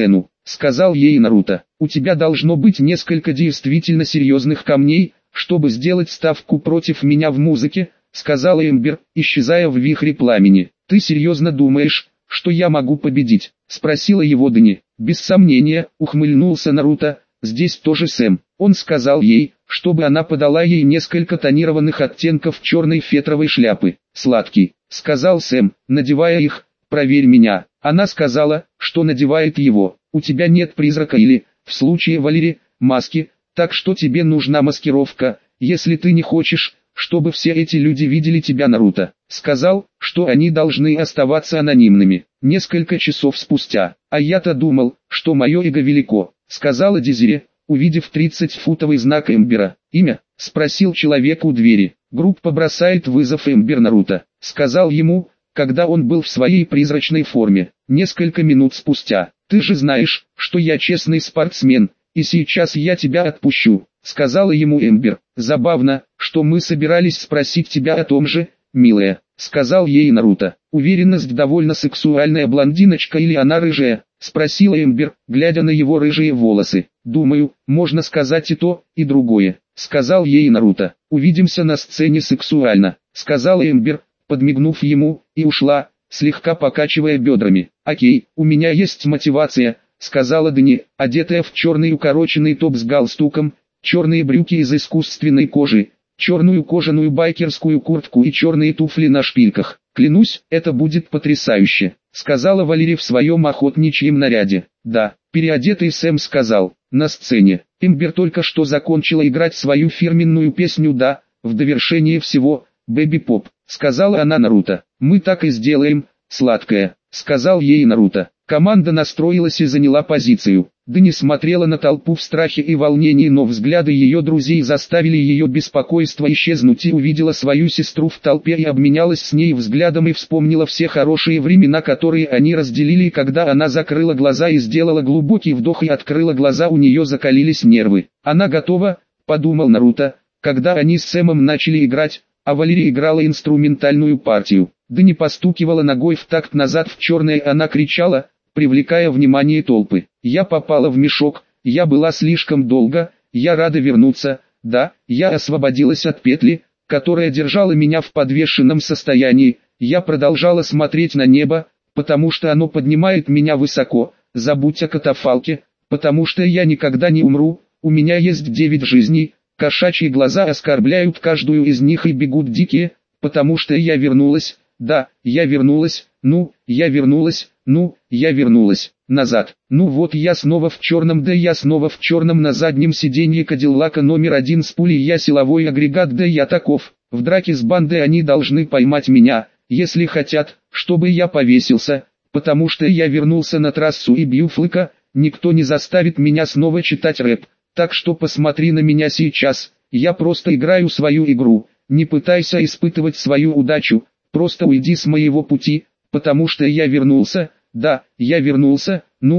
сказал ей Наруто. У тебя должно быть несколько действительно серьезных камней, чтобы сделать ставку против меня в музыке, сказала Эмбер, исчезая в вихре пламени. Ты серьезно думаешь, что я могу победить? Спросила его Дани. Без сомнения, ухмыльнулся Наруто, здесь тоже Сэм. Он сказал ей, чтобы она подала ей несколько тонированных оттенков черной фетровой шляпы. Сладкий, сказал Сэм, надевая их, проверь меня. Она сказала, что надевает его. У тебя нет призрака или, в случае Валери, маски, так что тебе нужна маскировка, если ты не хочешь, чтобы все эти люди видели тебя. Наруто сказал, что они должны оставаться анонимными. Несколько часов спустя, а я-то думал, что мое эго велико, сказала Дезире, увидев 30-футовый знак Эмбера. Имя? Спросил человек у двери. Группа бросает вызов Эмбер. Наруто сказал ему, когда он был в своей призрачной форме. Несколько минут спустя. Ты же знаешь, что я честный спортсмен, и сейчас я тебя отпущу, сказала ему Эмбер. Забавно, что мы собирались спросить тебя о том же, милая, сказал ей Наруто. Уверенность довольно сексуальная блондиночка или она рыжая, спросила Эмбер, глядя на его рыжие волосы. Думаю, можно сказать и то, и другое, сказал ей Наруто. Увидимся на сцене сексуально, сказала Эмбер, подмигнув ему, и ушла, слегка покачивая бедрами. Окей, у меня есть мотивация, сказала Дани, одетая в черный укороченный топ с галстуком, черные брюки из искусственной кожи, черную кожаную байкерскую куртку и черные туфли на шпильках. Клянусь, это будет потрясающе, сказала Валери в своем охотничьем наряде. Да, переодетый Сэм сказал, на сцене. Эмбер только что закончила играть свою фирменную песню «Да», в довершение всего, «Бэби Поп», сказала она Наруто. Мы так и сделаем, сладкая, сказал ей Наруто. Команда настроилась и заняла позицию. Дани смотрела на толпу в страхе и волнении, но взгляды ее друзей заставили ее беспокойство исчезнуть, и увидела свою сестру в толпе и обменялась с ней взглядом и вспомнила все хорошие времена, которые они разделили, и когда она закрыла глаза и сделала глубокий вдох и открыла глаза, у нее закалились нервы. Она готова, подумал Наруто, когда они с Сэмом начали играть, а Валери играла инструментальную партию. Дани постукивала ногой в такт назад в черное, она кричала, привлекая внимание толпы. Я попала в мешок, я была слишком долго, я рада вернуться, да, я освободилась от петли, которая держала меня в подвешенном состоянии, я продолжала смотреть на небо, потому что оно поднимает меня высоко, забудь о катафалке, потому что я никогда не умру, у меня есть 9 жизней, кошачьи глаза оскорбляют каждую из них и бегут дикие, потому что я вернулась, да, я вернулась, я вернулась, я вернулась, назад. Ну вот я снова в черном, да я снова в черном, на заднем сиденье Кадиллака номер 1 с пулей, я силовой агрегат, да я таков. В драке с бандой они должны поймать меня, если хотят, чтобы я повесился, потому что я вернулся на трассу и бью флыка, никто не заставит меня снова читать рэп, так что посмотри на меня сейчас, я просто играю свою игру, не пытайся испытывать свою удачу, просто уйди с моего пути, потому что я вернулся, да, я вернулся,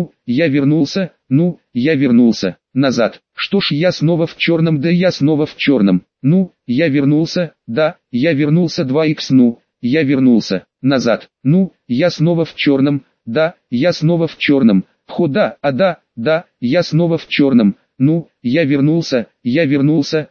я вернулся, я вернулся, назад. Что ж, я снова в черном, да я снова в черном, я вернулся, да, я вернулся 2х, я вернулся, назад. Я снова в черном, да, я снова в черном, да, да, я снова в черном, я вернулся, вернулся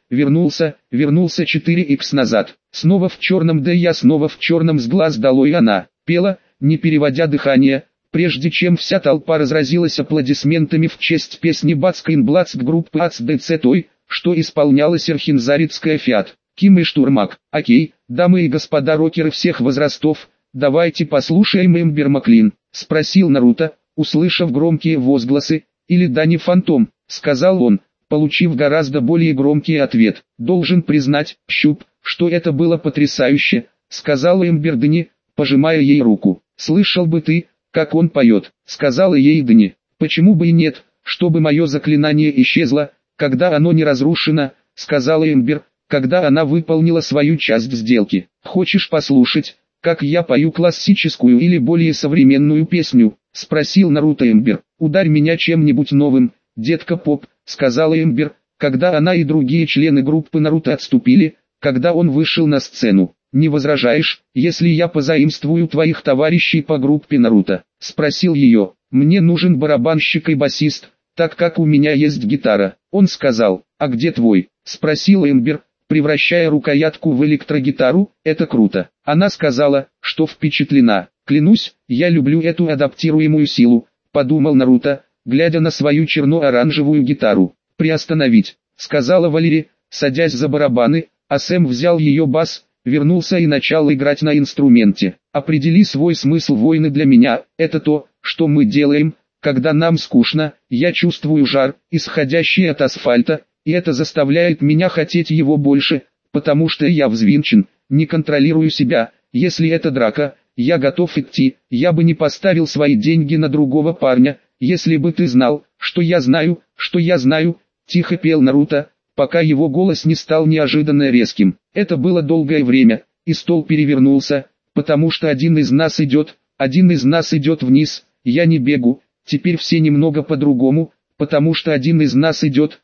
4х назад. Снова в черном, да я снова в черном, с глаз долой она пела, не переводя дыхание, прежде чем вся толпа разразилась аплодисментами в честь песни Бацкейнблацк группы АЦДЦ, той, что исполняла серхинзаритская Фиат, Ким и Штурмак. Окей, дамы и господа рокеры всех возрастов, давайте послушаем Эмбер Маклин, спросил Наруто, услышав громкие возгласы, или Дани Фантом, сказал он, получив гораздо более громкий ответ. Должен признать, Щуп, что это было потрясающе, сказала Эмбер Дани, пожимая ей руку. Слышал бы ты, как он поет, сказала ей Дани. Почему бы и нет, чтобы мое заклинание исчезло, когда оно не разрушено, сказала Эмбер, когда она выполнила свою часть сделки. Хочешь послушать, как я пою классическую или более современную песню, спросил Наруто Эмбер. Ударь меня чем-нибудь новым, детка Поп, сказала Эмбер, когда она и другие члены группы Наруто отступили, когда он вышел на сцену. Не возражаешь, если я позаимствую твоих товарищей по группе Наруто? Спросил ее. мне нужен барабанщик и басист, так как у меня есть гитара. Он сказал, а где твой? Спросила Эмбер, превращая рукоятку в электрогитару. Это круто. Она сказала, что впечатлена. Клянусь, я люблю эту адаптируемую силу, подумал Наруто, глядя на свою черно-оранжевую гитару. Приостановить, сказала Валери, садясь за барабаны, а Сэм взял ее бас, вернулся и начал играть на инструменте. Определи свой смысл войны для меня, это то, что мы делаем, когда нам скучно, я чувствую жар, исходящий от асфальта, и это заставляет меня хотеть его больше, потому что я взвинчен, не контролирую себя, если это драка, я готов идти, я бы не поставил свои деньги на другого парня, если бы ты знал, что я знаю, тихо пел Наруто, пока его голос не стал неожиданно резким. Это было долгое время, и стол перевернулся, потому что один из нас идет вниз, я не бегу, теперь все немного по-другому, потому что один из нас идет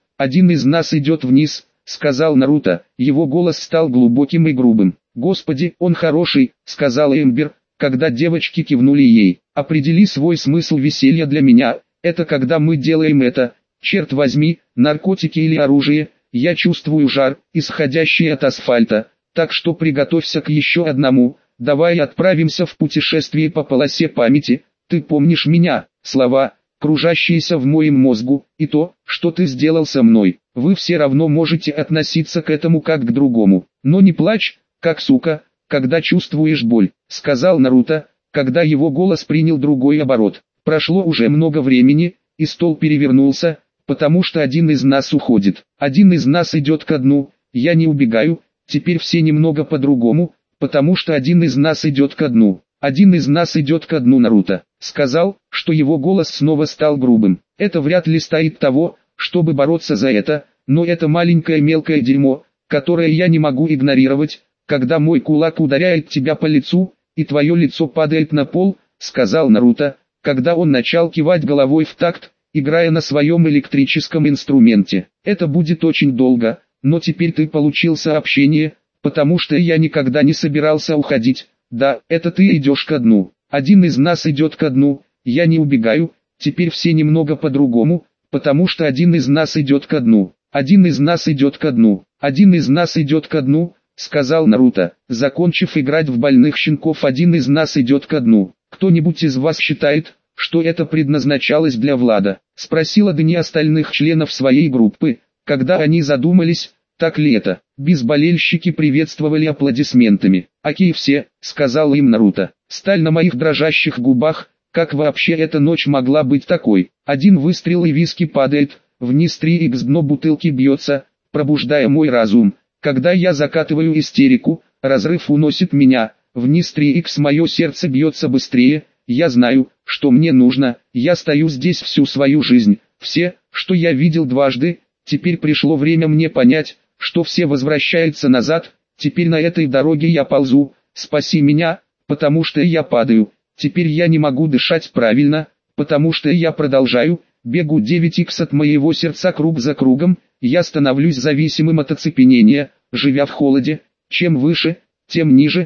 вниз, сказал Наруто, его голос стал глубоким и грубым. Господи, он хороший, сказала Эмбер, когда девочки кивнули ей. Определи свой смысл веселья для меня, это когда мы делаем это, черт возьми, наркотики или оружие, я чувствую жар, исходящий от асфальта, так что приготовься к еще одному, давай отправимся в путешествие по полосе памяти, ты помнишь меня, слова, кружащиеся в моем мозгу, и то, что ты сделал со мной, вы все равно можете относиться к этому как к другому, но не плачь, как сука, когда чувствуешь боль, сказал Наруто, когда его голос принял другой оборот. Прошло уже много времени, и стол перевернулся, потому что один из нас уходит, один из нас идет ко дну, я не убегаю, теперь все немного по-другому, потому что один из нас идет ко дну. Один из нас идет ко дну. Наруто сказал, что его голос снова стал грубым. Это вряд ли стоит того, чтобы бороться за это, но это маленькое мелкое дерьмо, которое я не могу игнорировать, когда мой кулак ударяет тебя по лицу, и твое лицо падает на пол, сказал Наруто, когда он начал кивать головой в такт, играя на своем электрическом инструменте. Это будет очень долго, но теперь ты получил сообщение, потому что я никогда не собирался уходить. Да, это ты идешь ко дну. Один из нас идет ко дну, я не убегаю, теперь все немного по-другому, потому что один из нас идет ко дну. Один из нас идет ко дну. Один из нас идет ко дну, сказал Наруто, закончив играть в больных щенков. Один из нас идет ко дну. Кто-нибудь из вас считает, что это предназначалось для Влада? Спросила Дани остальных членов своей группы, когда они задумались, так ли это. Бейсболельщики приветствовали аплодисментами. «Окей все», — сказал им Наруто. Сталь на моих дрожащих губах, как вообще эта ночь могла быть такой? Один выстрел и виски падает, вниз 3х дно бутылки бьется, пробуждая мой разум. Когда я закатываю истерику, разрыв уносит меня, вниз 3х мое сердце бьется быстрее, я знаю, что мне нужно, я стою здесь всю свою жизнь, все, что я видел дважды, теперь пришло время мне понять, что все возвращается назад, теперь на этой дороге я ползу, спаси меня, потому что я падаю, теперь я не могу дышать правильно, потому что я продолжаю, бегу 9х от моего сердца круг за кругом, я становлюсь зависимым от оцепенения, живя в холоде, чем выше, тем ниже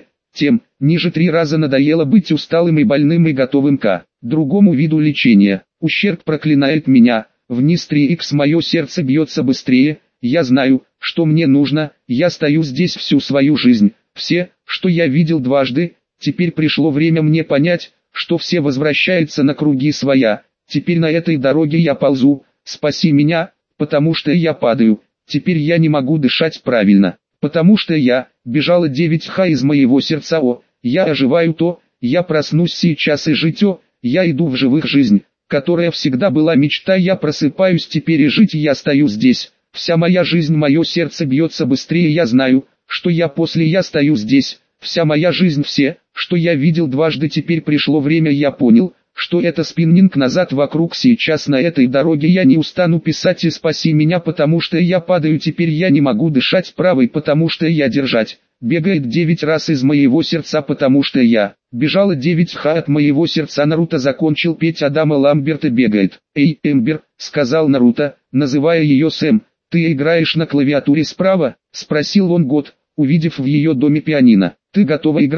3 раза надоело быть усталым и больным и готовым к другому виду лечения, ущерб проклинает меня, вниз 3х мое сердце бьется быстрее, я знаю, что мне нужно, я стою здесь всю свою жизнь, все, что я видел дважды, теперь пришло время мне понять, что все возвращаются на круги своя, теперь на этой дороге я ползу, спаси меня, потому что я падаю, теперь я не могу дышать правильно, потому что я, бежала 9х из моего сердца, я оживаю я проснусь сейчас и жить, я иду в живых жизнь, которая всегда была мечта, я просыпаюсь теперь и жить, я стою здесь. Вся моя жизнь, мое сердце бьется быстрее, я знаю, что я стою здесь, вся моя жизнь, все, что я видел дважды, теперь пришло время, я понял, что это спиннинг назад вокруг, сейчас на этой дороге я не устану писать и спаси меня, потому что я падаю, теперь я не могу дышать правой, потому что я держать, бегает 9 раз из моего сердца, потому что я, бежала 9х от моего сердца. Наруто закончил петь, Адама Ламберта бегает. «Эй, Эмбер», — сказал Наруто, называя ее Сэм, — «ты играешь на клавиатуре справа?» — спросил он увидев в ее доме пианино. «Ты готова играть?»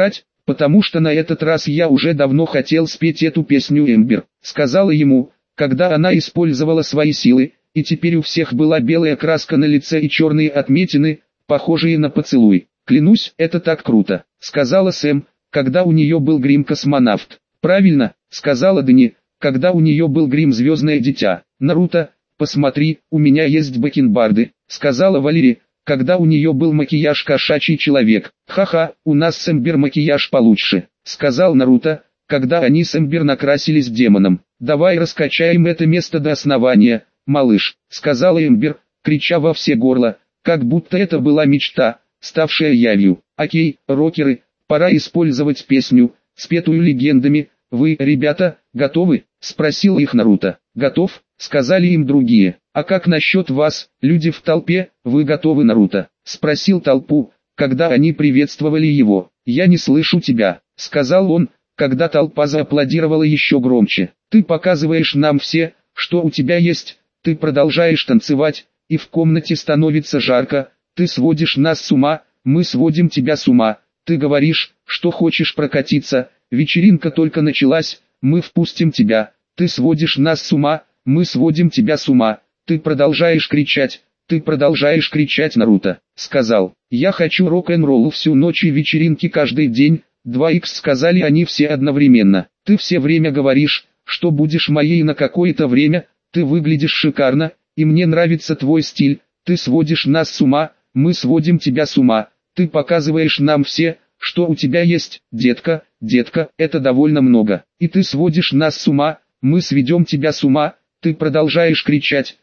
потому что на этот раз я уже давно хотел спеть эту песню. Эмбер сказала ему, когда она использовала свои силы, и теперь у всех была белая краска на лице и черные отметины, похожие на поцелуй. «Клянусь, это так круто», — сказала Сэм, когда у нее был грим космонавт. «Правильно», — сказала Дани, когда у нее был грим звездное дитя. «Наруто, посмотри, у меня есть бакенбарды», — сказала Валери, когда у нее был макияж кошачий человек. «Ха-ха, у нас с Эмбер макияж получше», — сказал Наруто, когда они с Эмбер накрасились демоном. «Давай раскачаем это место до основания, малыш», — сказала Эмбер, крича во все горло, как будто это была мечта, ставшая явью. «Окей, рокеры, пора использовать песню, спетую легендами. Вы, ребята, готовы?» — спросил их Наруто. «Готов», — сказали им другие. «А как насчет вас, люди в толпе, вы готовы?» Наруто спросил толпу, когда они приветствовали его. «Я не слышу тебя», — сказал он, когда толпа зааплодировала еще громче. «Ты показываешь нам все, что у тебя есть, ты продолжаешь танцевать, и в комнате становится жарко, ты сводишь нас с ума, мы сводим тебя с ума, ты говоришь, что хочешь прокатиться, вечеринка только началась, мы впустим тебя, ты сводишь нас с ума, мы сводим тебя с ума, ты продолжаешь кричать, Наруто сказал. «Я хочу рок-н-ролл всю ночь и вечеринки каждый день», 2х сказали они все одновременно. «Ты все время говоришь, что будешь моей на какое-то время, ты выглядишь шикарно, и мне нравится твой стиль, ты сводишь нас с ума, мы сводим тебя с ума, ты показываешь нам все, что у тебя есть, детка, это довольно много, и ты сводишь нас с ума, мы сведем тебя с ума, ты продолжаешь кричать,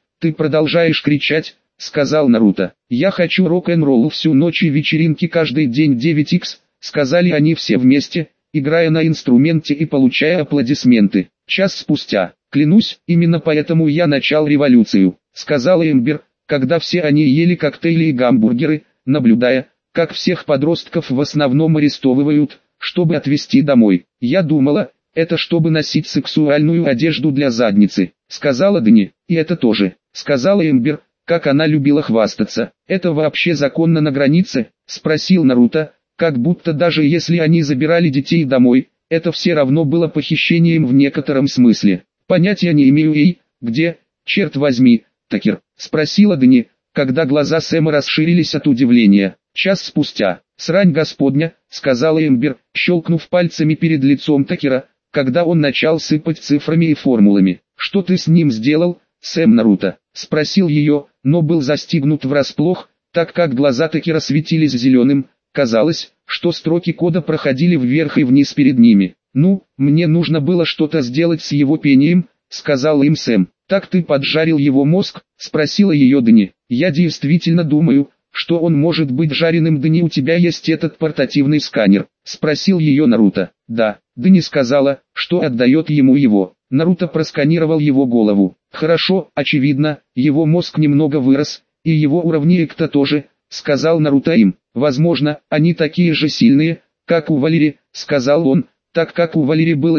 сказал Наруто. «Я хочу рок-н-ролл всю ночь и вечеринки каждый день 9х, сказали они все вместе, играя на инструменте и получая аплодисменты. Час спустя, «Клянусь, именно поэтому я начал революцию», сказала Эмбер, когда все они ели коктейли и гамбургеры, наблюдая, как всех подростков в основном арестовывают, чтобы отвезти домой. «Я думала, это чтобы носить сексуальную одежду для задницы», сказала Дани. «И это тоже», сказала Эмбер, как она любила хвастаться. «Это вообще законно на границе?» спросил Наруто, как будто даже если они забирали детей домой, это все равно было похищением в некотором смысле. «Понятия не имею, где, черт возьми, Такер?» спросила Дани, когда глаза Сэма расширились от удивления. Час спустя, «Срань господня», сказала Эмбер, щелкнув пальцами перед лицом Такера, когда он начал сыпать цифрами и формулами. «Что ты с ним сделал, Сэм?» Наруто спросил ее, но был застигнут врасплох, так как глаза Такера светились зеленым. Казалось, что строки кода проходили вверх и вниз перед ними. «Ну, мне нужно было что-то сделать с его пением», сказал им Сэм. «Так ты поджарил его мозг?» спросила ее Дани. «Я действительно думаю, что он может быть жареным». «Дани, у тебя есть этот портативный сканер?» спросил ее Наруто. «Да». Дани сказала, что отдает ему его. Наруто просканировал его голову. «Хорошо, очевидно, его мозг немного вырос, и его уровни ЭКТа тоже», сказал Наруто им. «Возможно, они такие же сильные, как у Валери», сказал он, так как у Валери было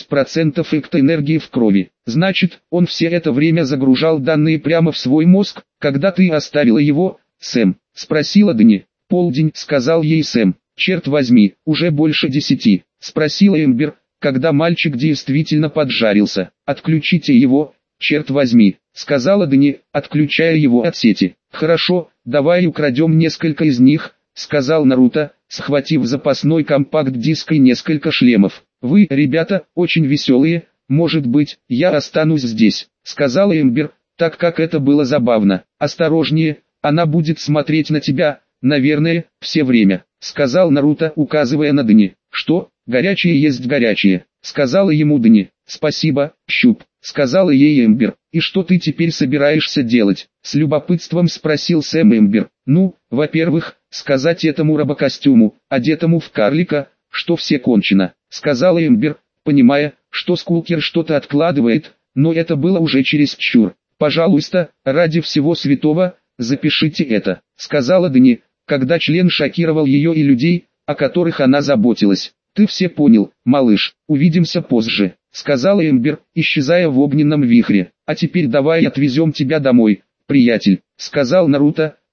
10% ЭКТа-энергии в крови. «Значит, он все это время загружал данные прямо в свой мозг, когда ты оставила его, Сэм?» спросила Дани. «Полдень», сказал ей Сэм. «Черт возьми, уже больше 10, спросила Эмбер, когда мальчик действительно поджарился. «Отключите его, черт возьми», сказала Дани, отключая его от сети. «Хорошо, давай украдем несколько из них», сказал Наруто, схватив запасной компакт-диск и несколько шлемов. «Вы, ребята, очень веселые, может быть, я останусь здесь», сказала Эмбер, так как это было забавно. «Осторожнее, она будет смотреть на тебя, наверное, все время», сказал Наруто, указывая на Дани. «Что? Горячее есть горячее», сказала ему Дани. «Спасибо, Щуп», сказала ей Эмбер. «И что ты теперь собираешься делать?» с любопытством спросил Сэм Эмбер. «Ну, во-первых, сказать этому робокостюму, одетому в карлика, что все кончено», сказала Эмбер, понимая, что Скулкер что-то откладывает, но это было уже чересчур. «Пожалуйста, ради всего святого, запишите это», сказала Дани, когда член шокировал ее и людей, о которых она заботилась. «Ты все понял, малыш, увидимся позже», сказала Эмбер, исчезая в огненном вихре. «А теперь давай отвезем тебя домой, приятель», сказал Наруто,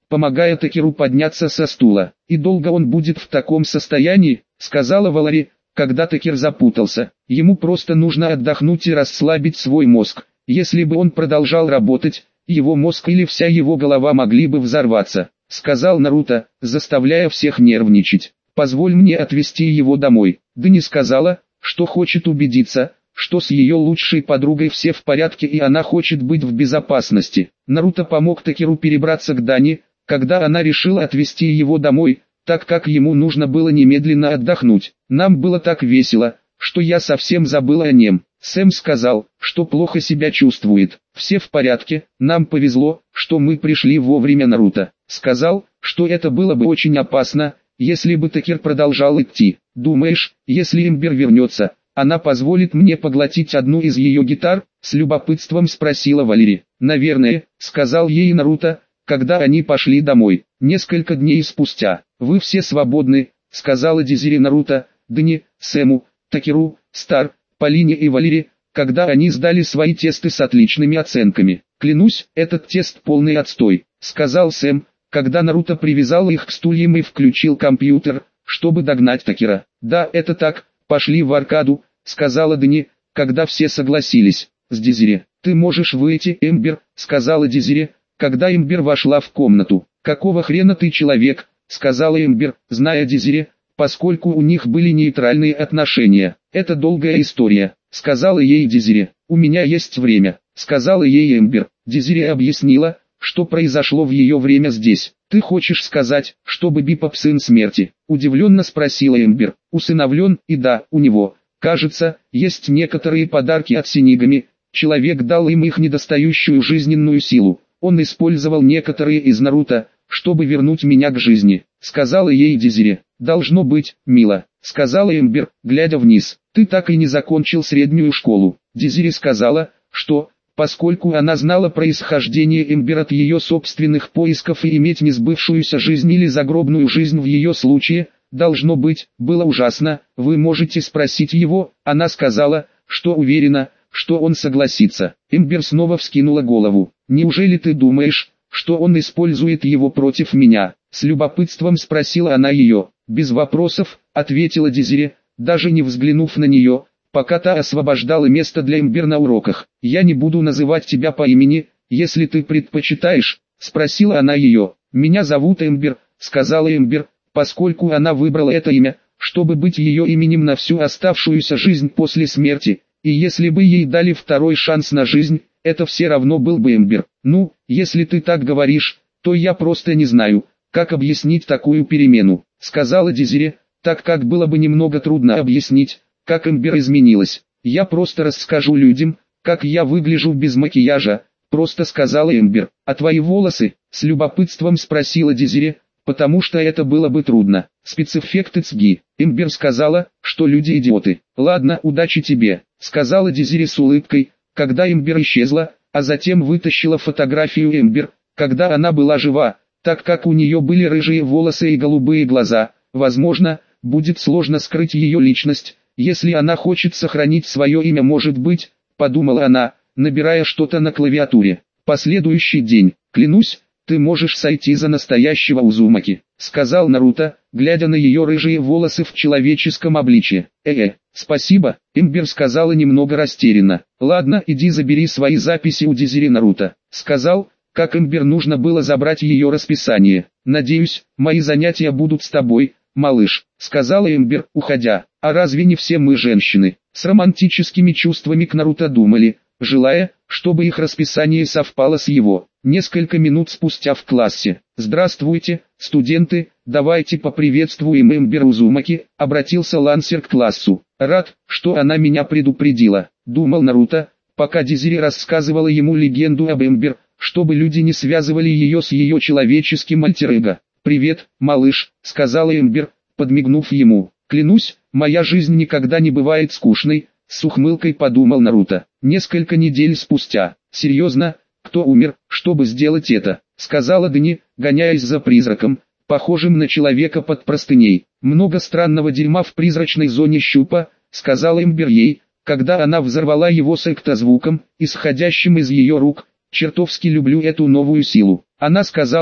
помогая Такеру подняться со стула. «И долго он будет в таком состоянии?» — сказала Валари, когда Такер запутался. «Ему просто нужно отдохнуть и расслабить свой мозг. Если бы он продолжал работать, его мозг или вся его голова могли бы взорваться», — сказал Наруто, заставляя всех нервничать. «Позволь мне отвезти его домой». Дани сказала, что хочет убедиться, что с ее лучшей подругой все в порядке и она хочет быть в безопасности. Наруто помог Такеру перебраться к Дани, когда она решила отвезти его домой, так как ему нужно было немедленно отдохнуть. «Нам было так весело, что я совсем забыла о нем». Сэм сказал, что плохо себя чувствует. «Все в порядке, нам повезло, что мы пришли вовремя». Наруто сказал, что это было бы очень опасно, если бы Такер продолжал идти. «Думаешь, если Эмбер вернется, она позволит мне поглотить одну из ее гитар?» — с любопытством спросила Валери. «Наверное», — сказал ей Наруто, когда они пошли домой. Несколько дней спустя. «Вы все свободны», — сказала Дезири Наруто, Дани, Сэму, Такеру, Стар, Полине и Валери, когда они сдали свои тесты с отличными оценками. «Клянусь, этот тест полный отстой», — сказал Сэм, когда Наруто привязал их к стульям и включил компьютер, чтобы догнать Такера. «Да, это так, пошли в аркаду», — сказала Дани, когда все согласились. «С Дезири, ты можешь выйти, Эмбер», — сказала Дезири, когда Эмбер вошла в комнату. «Какого хрена ты человек?» — сказала Эмбер, зная Дезири, поскольку у них были нейтральные отношения. «Это долгая история», — сказала ей Дезири. «У меня есть время», — сказала ей Эмбер. Дезири объяснила, что произошло в ее время здесь. «Ты хочешь сказать, что Бибип сын смерти?» — удивленно спросила Эмбер. «Усыновлен, и да, у него, кажется, есть некоторые подарки от Синигами. Человек дал им их недостающую жизненную силу. Он использовал некоторые из Наруто, чтобы вернуть меня к жизни», — сказала ей Дезири. «Должно быть, мило», — сказала Эмбер, глядя вниз. «Ты так и не закончил среднюю школу». Дезири сказала, что, поскольку она знала происхождение Эмбер от ее собственных поисков и иметь несбывшуюся жизнь или загробную жизнь в ее случае, должно быть, было ужасно. «Вы можете спросить его», — она сказала, что уверена, что он согласится. Эмбер снова вскинула голову. «Неужели ты думаешь, что он использует его против меня?» — с любопытством спросила она ее. «Без вопросов», — ответила Дезири, даже не взглянув на нее, пока та освобождала место для Эмбер на уроках. «Я не буду называть тебя по имени, если ты предпочитаешь», — спросила она ее. «Меня зовут Эмбер», — сказала Эмбер, поскольку она выбрала это имя, чтобы быть ее именем на всю оставшуюся жизнь после смерти, и если бы ей дали второй шанс на жизнь, это все равно был бы Эмбер. «Ну, если ты так говоришь, то я просто не знаю, как объяснить такую перемену», — сказала Дезири, так как было бы немного трудно объяснить, как Эмбер изменилась. «Я просто расскажу людям, как я выгляжу без макияжа», — просто сказала Эмбер. «А твои волосы?» — с любопытством спросила Дезири, потому что это было бы трудно. «Спецэффекты ЦГИ». Эмбер сказала, что люди идиоты. «Ладно, удачи тебе», — сказала Дезири с улыбкой, когда Эмбер исчезла, а затем вытащила фотографию Эмбер, когда она была жива, так как у нее были рыжие волосы и голубые глаза. Возможно, будет сложно скрыть ее личность, если она хочет сохранить свое имя, может быть, подумала она, набирая что-то на клавиатуре. Последующий день. «Клянусь, ты можешь сойти за настоящего Узумаки», — сказал Наруто, глядя на ее рыжие волосы в человеческом обличье. Спасибо», — Эмбер сказала немного растерянно. «Ладно, иди забери свои записи у Дезири». Наруто сказал, как Эмбер нужно было забрать ее расписание. «Надеюсь, мои занятия будут с тобой, малыш», — сказала Эмбер, уходя. «А разве не все мы женщины?» С романтическими чувствами к Наруто думали, желая, чтобы их расписание совпало с его. Несколько минут спустя в классе. «Здравствуйте, студенты, давайте поприветствуем Эмбер Узумаки», — обратился Лансер к классу. «Рад, что она меня предупредила», — думал Наруто, пока Дезири рассказывала ему легенду об Эмбер, чтобы люди не связывали ее с ее человеческим альтер-эго. «Привет, малыш», — сказала Эмбер, подмигнув ему. «Клянусь, моя жизнь никогда не бывает скучной», — с ухмылкой подумал Наруто. Несколько недель спустя. «Серьезно, кто умер, чтобы сделать это?» — сказала Дани, гоняясь за призраком, похожим на человека под простыней. «Много странного дерьма в призрачной зоне щупа», — сказала Эмбер ей, когда она взорвала его с эктозвуком, исходящим из ее рук. «Чертовски люблю эту новую силу». Она сказала,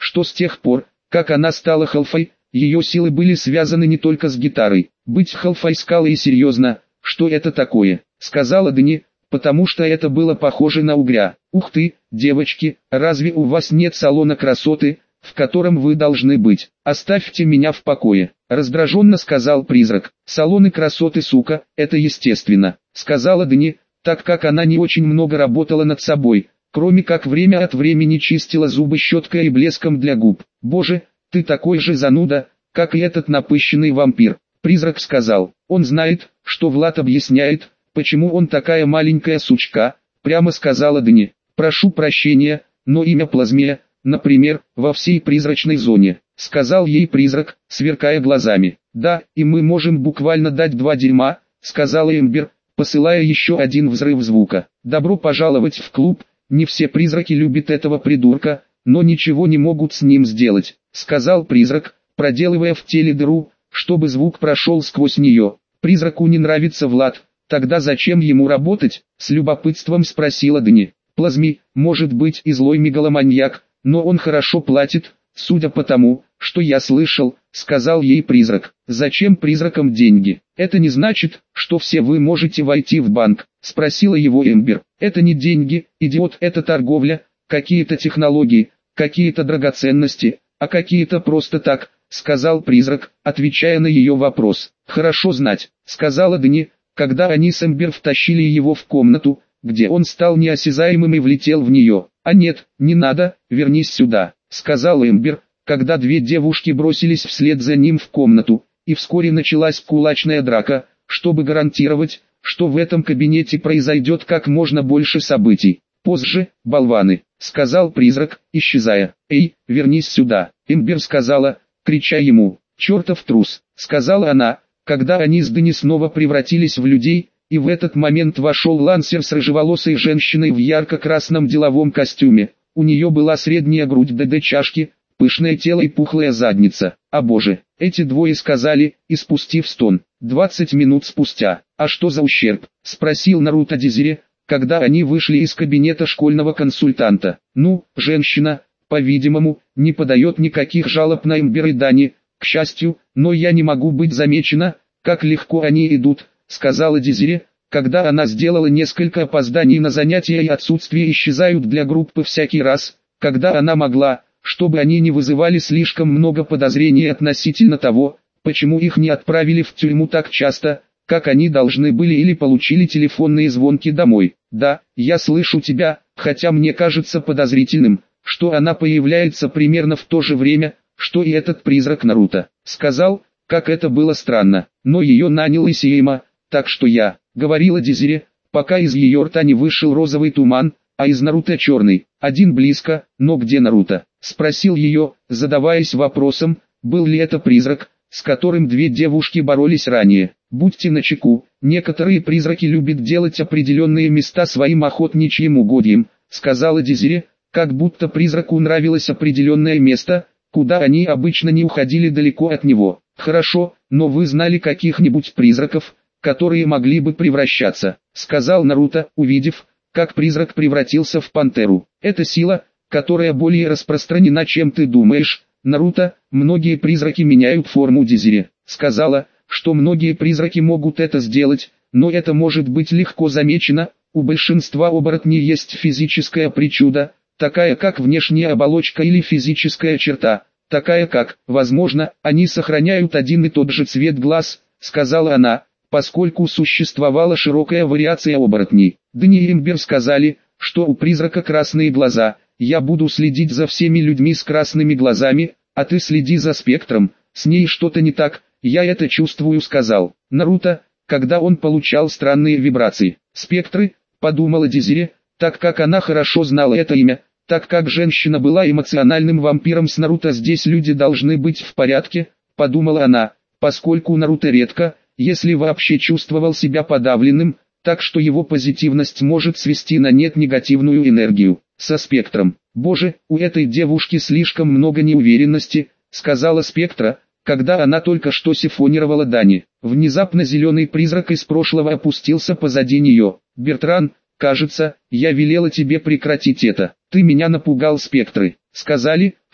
что с тех пор, как она стала Халфой, ее силы были связаны не только с гитарой. Быть Халфой сказала и серьезно, что это такое, сказала Дани, потому что это было похоже на угря. Ух ты, девочки, разве у вас нет салона красоты, в котором вы должны быть? Оставьте меня в покое, раздраженно сказал призрак. Салоны красоты, сука, это естественно, сказала Дани, так как она не очень много работала над собой, кроме как время от времени чистила зубы щеткой и блеском для губ. Боже, ты такой же зануда, как и этот напыщенный вампир. Призрак сказал, он знает, что Влад объясняет, почему он такая маленькая сучка, прямо сказала Дани. Прошу прощения, но имя Плазмея, например, во всей призрачной зоне, сказал ей призрак, сверкая глазами. Да, и мы можем буквально дать 2 дерьма, сказала Эмбер, посылая еще один взрыв звука. Добро пожаловать в клуб, не все призраки любят этого придурка, но ничего не могут с ним сделать, сказал призрак, проделывая в теле дыру, чтобы звук прошел сквозь нее. Призраку не нравится Влад, тогда зачем ему работать, с любопытством спросила Дани. Плазми, может быть и злой мегаломаньяк, но он хорошо платит, судя по тому, что я слышал, сказал ей призрак. Зачем призракам деньги? Это не значит, что все вы можете войти в банк, спросила его Эмбер. Это не деньги, идиот, это торговля, какие-то технологии, какие-то драгоценности, а какие-то просто так, сказал призрак, отвечая на ее вопрос. Хорошо знать, сказала Дани, когда они с Эмбер втащили его в комнату, где он стал неосязаемым и влетел в нее. А нет, не надо, вернись сюда, сказала Эмбер, когда 2 девушки бросились вслед за ним в комнату, и вскоре началась кулачная драка, чтобы гарантировать, что в этом кабинете произойдет как можно больше событий. Позже, болваны, сказал призрак, исчезая. Эй, вернись сюда, Эмбер сказала, крича ему. Чертов трус, сказала она, когда они с Дани снова превратились в людей, и в этот момент вошел лансер с рыжеволосой женщиной в ярко-красном деловом костюме. У нее была средняя грудь ДД-чашки, пышное тело и пухлая задница. А боже, эти двое сказали, испустив стон. 20 минут спустя. А что за ущерб? Спросил Наруто Дезире, когда они вышли из кабинета школьного консультанта. Ну, женщина, по-видимому, не подает никаких жалоб на Эмбер и Дани, к счастью, но я не могу быть замечена, как легко они идут, сказала Дезире, когда она сделала несколько опозданий на занятия и отсутствие исчезают для группы всякий раз, когда она могла, чтобы они не вызывали слишком много подозрений относительно того, почему их не отправили в тюрьму так часто, как они должны были или получили телефонные звонки домой. Да, я слышу тебя, хотя мне кажется подозрительным, что она появляется примерно в то же время, что и этот призрак Наруто. Сказал, как это было странно, но ее нанял Исиэма, так что я, говорила Дезире, пока из ее рта не вышел розовый туман, а из Наруто черный. Один близко, но где Наруто? Спросил ее, задаваясь вопросом, был ли это призрак, с которым 2 девушки боролись ранее. Будьте начеку, некоторые призраки любят делать определенные места своим охотничьим угодьем, сказала Дезире, как будто призраку нравилось определенное место, куда они обычно не уходили далеко от него. Хорошо, но вы знали каких-нибудь призраков, которые могли бы превращаться, сказал Наруто, увидев, как призрак превратился в пантеру. Это сила, которая более распространена, чем ты думаешь. Наруто, многие призраки меняют форму. Дезире сказала, что многие призраки могут это сделать, но это может быть легко замечено. У большинства оборотней есть физическая причуда, такая как внешняя оболочка или физическая черта, такая как, возможно, они сохраняют один и тот же цвет глаз, сказала она, поскольку существовала широкая вариация оборотней. Дани и Эмбер сказали, что у призрака красные глаза. Я буду следить за всеми людьми с красными глазами, а ты следи за спектром, с ней что-то не так, я это чувствую, сказал Наруто, когда он получал странные вибрации. Спектры, подумала Дезире, так как она хорошо знала это имя, так как женщина была эмоциональным вампиром с Наруто, здесь люди должны быть в порядке, подумала она, поскольку Наруто редко, если вообще чувствовал себя подавленным, так что его позитивность может свести на нет негативную энергию. Со спектром. Боже, у этой девушки слишком много неуверенности, сказала Спектра, когда она только что сифонировала Дани. Внезапно зеленый призрак из прошлого опустился позади нее. Бертран, кажется, я велела тебе прекратить это. Ты меня напугал. Спектры сказали,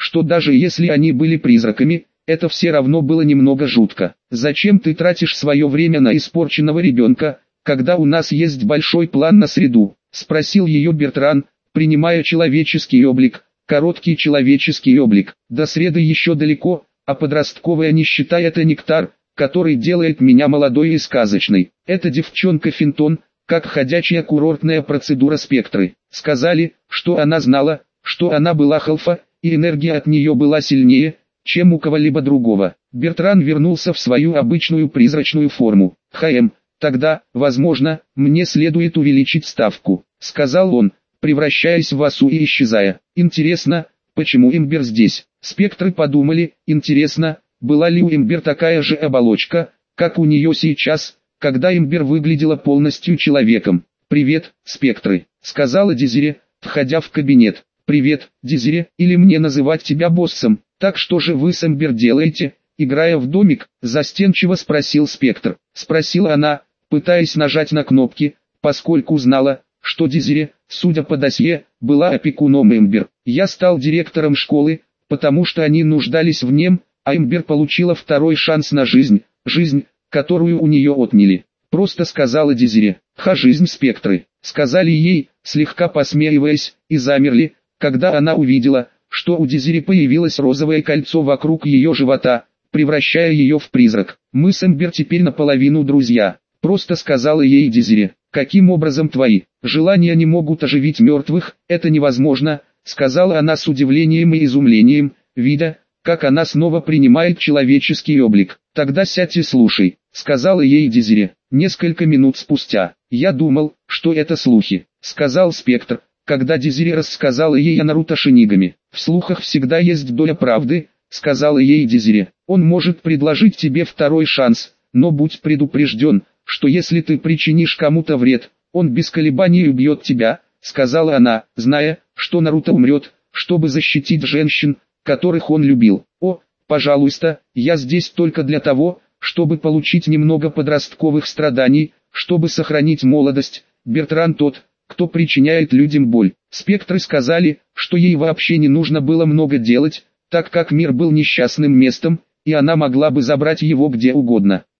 что даже если они были призраками, это все равно было немного жутко. «Зачем ты тратишь свое время на испорченного ребенка, когда у нас есть большой план на среду?» — спросил ее Бертран, принимая человеческий облик, короткий человеческий облик. «До среды еще далеко, а подростковая нищета — это нектар, который делает меня молодой и сказочной. Эта девчонка Финтон, как ходячая курортная процедура спектры. Сказали, что она знала, что она была Халфа, и энергия от нее была сильнее, чем у кого-либо другого». Бертран вернулся в свою обычную призрачную форму. Тогда, возможно, мне следует увеличить ставку», — сказал он, превращаясь в осу и исчезая. «Интересно, почему Эмбер здесь?» Спектры подумали, интересно, была ли у Эмбер такая же оболочка, как у нее сейчас, когда Эмбер выглядела полностью человеком. «Привет, Спектры», — сказала Дезире, входя в кабинет. «Привет, Дезире, или мне называть тебя боссом? Так что же вы с Эмбер делаете, играя в домик?» — застенчиво спросил Спектр. Спросила она, пытаясь нажать на кнопки, поскольку знала, что Дезире, судя по досье, была опекуном Эмбер. «Я стал директором школы, потому что они нуждались в нем, а Эмбер получила второй шанс на жизнь, которую у нее отняли», — просто сказала Дезире. «Жизнь Спектры», — сказали ей, слегка посмеиваясь, и замерли, когда она увидела, что у Дезире появилось розовое кольцо вокруг ее живота, превращая ее в призрак. «Мы с Эмбер теперь наполовину друзья», — просто сказала ей Дезире. «Каким образом твои желания не могут оживить мертвых? Это невозможно», — сказала она с удивлением и изумлением, видя, как она снова принимает человеческий облик. «Тогда сядь и слушай», — сказала ей Дезире. Несколько минут спустя. «Я думал, что это слухи», — сказал Спектр, когда Дезире рассказала ей о Наруто Шинигами. «В слухах всегда есть доля правды», — сказала ей Дезире. «Он может предложить тебе второй шанс, но будь предупрежден, что если ты причинишь кому-то вред, он без колебаний убьет тебя», — сказала она, зная, что Наруто умрет, чтобы защитить женщин, которых он любил. «О, пожалуйста, я здесь только для того, чтобы получить немного подростковых страданий, чтобы сохранить молодость. Бертран тот, кто причиняет людям боль». Спектры сказали, что ей вообще не нужно было много делать, так как мир был несчастным местом, и она могла бы забрать его где угодно.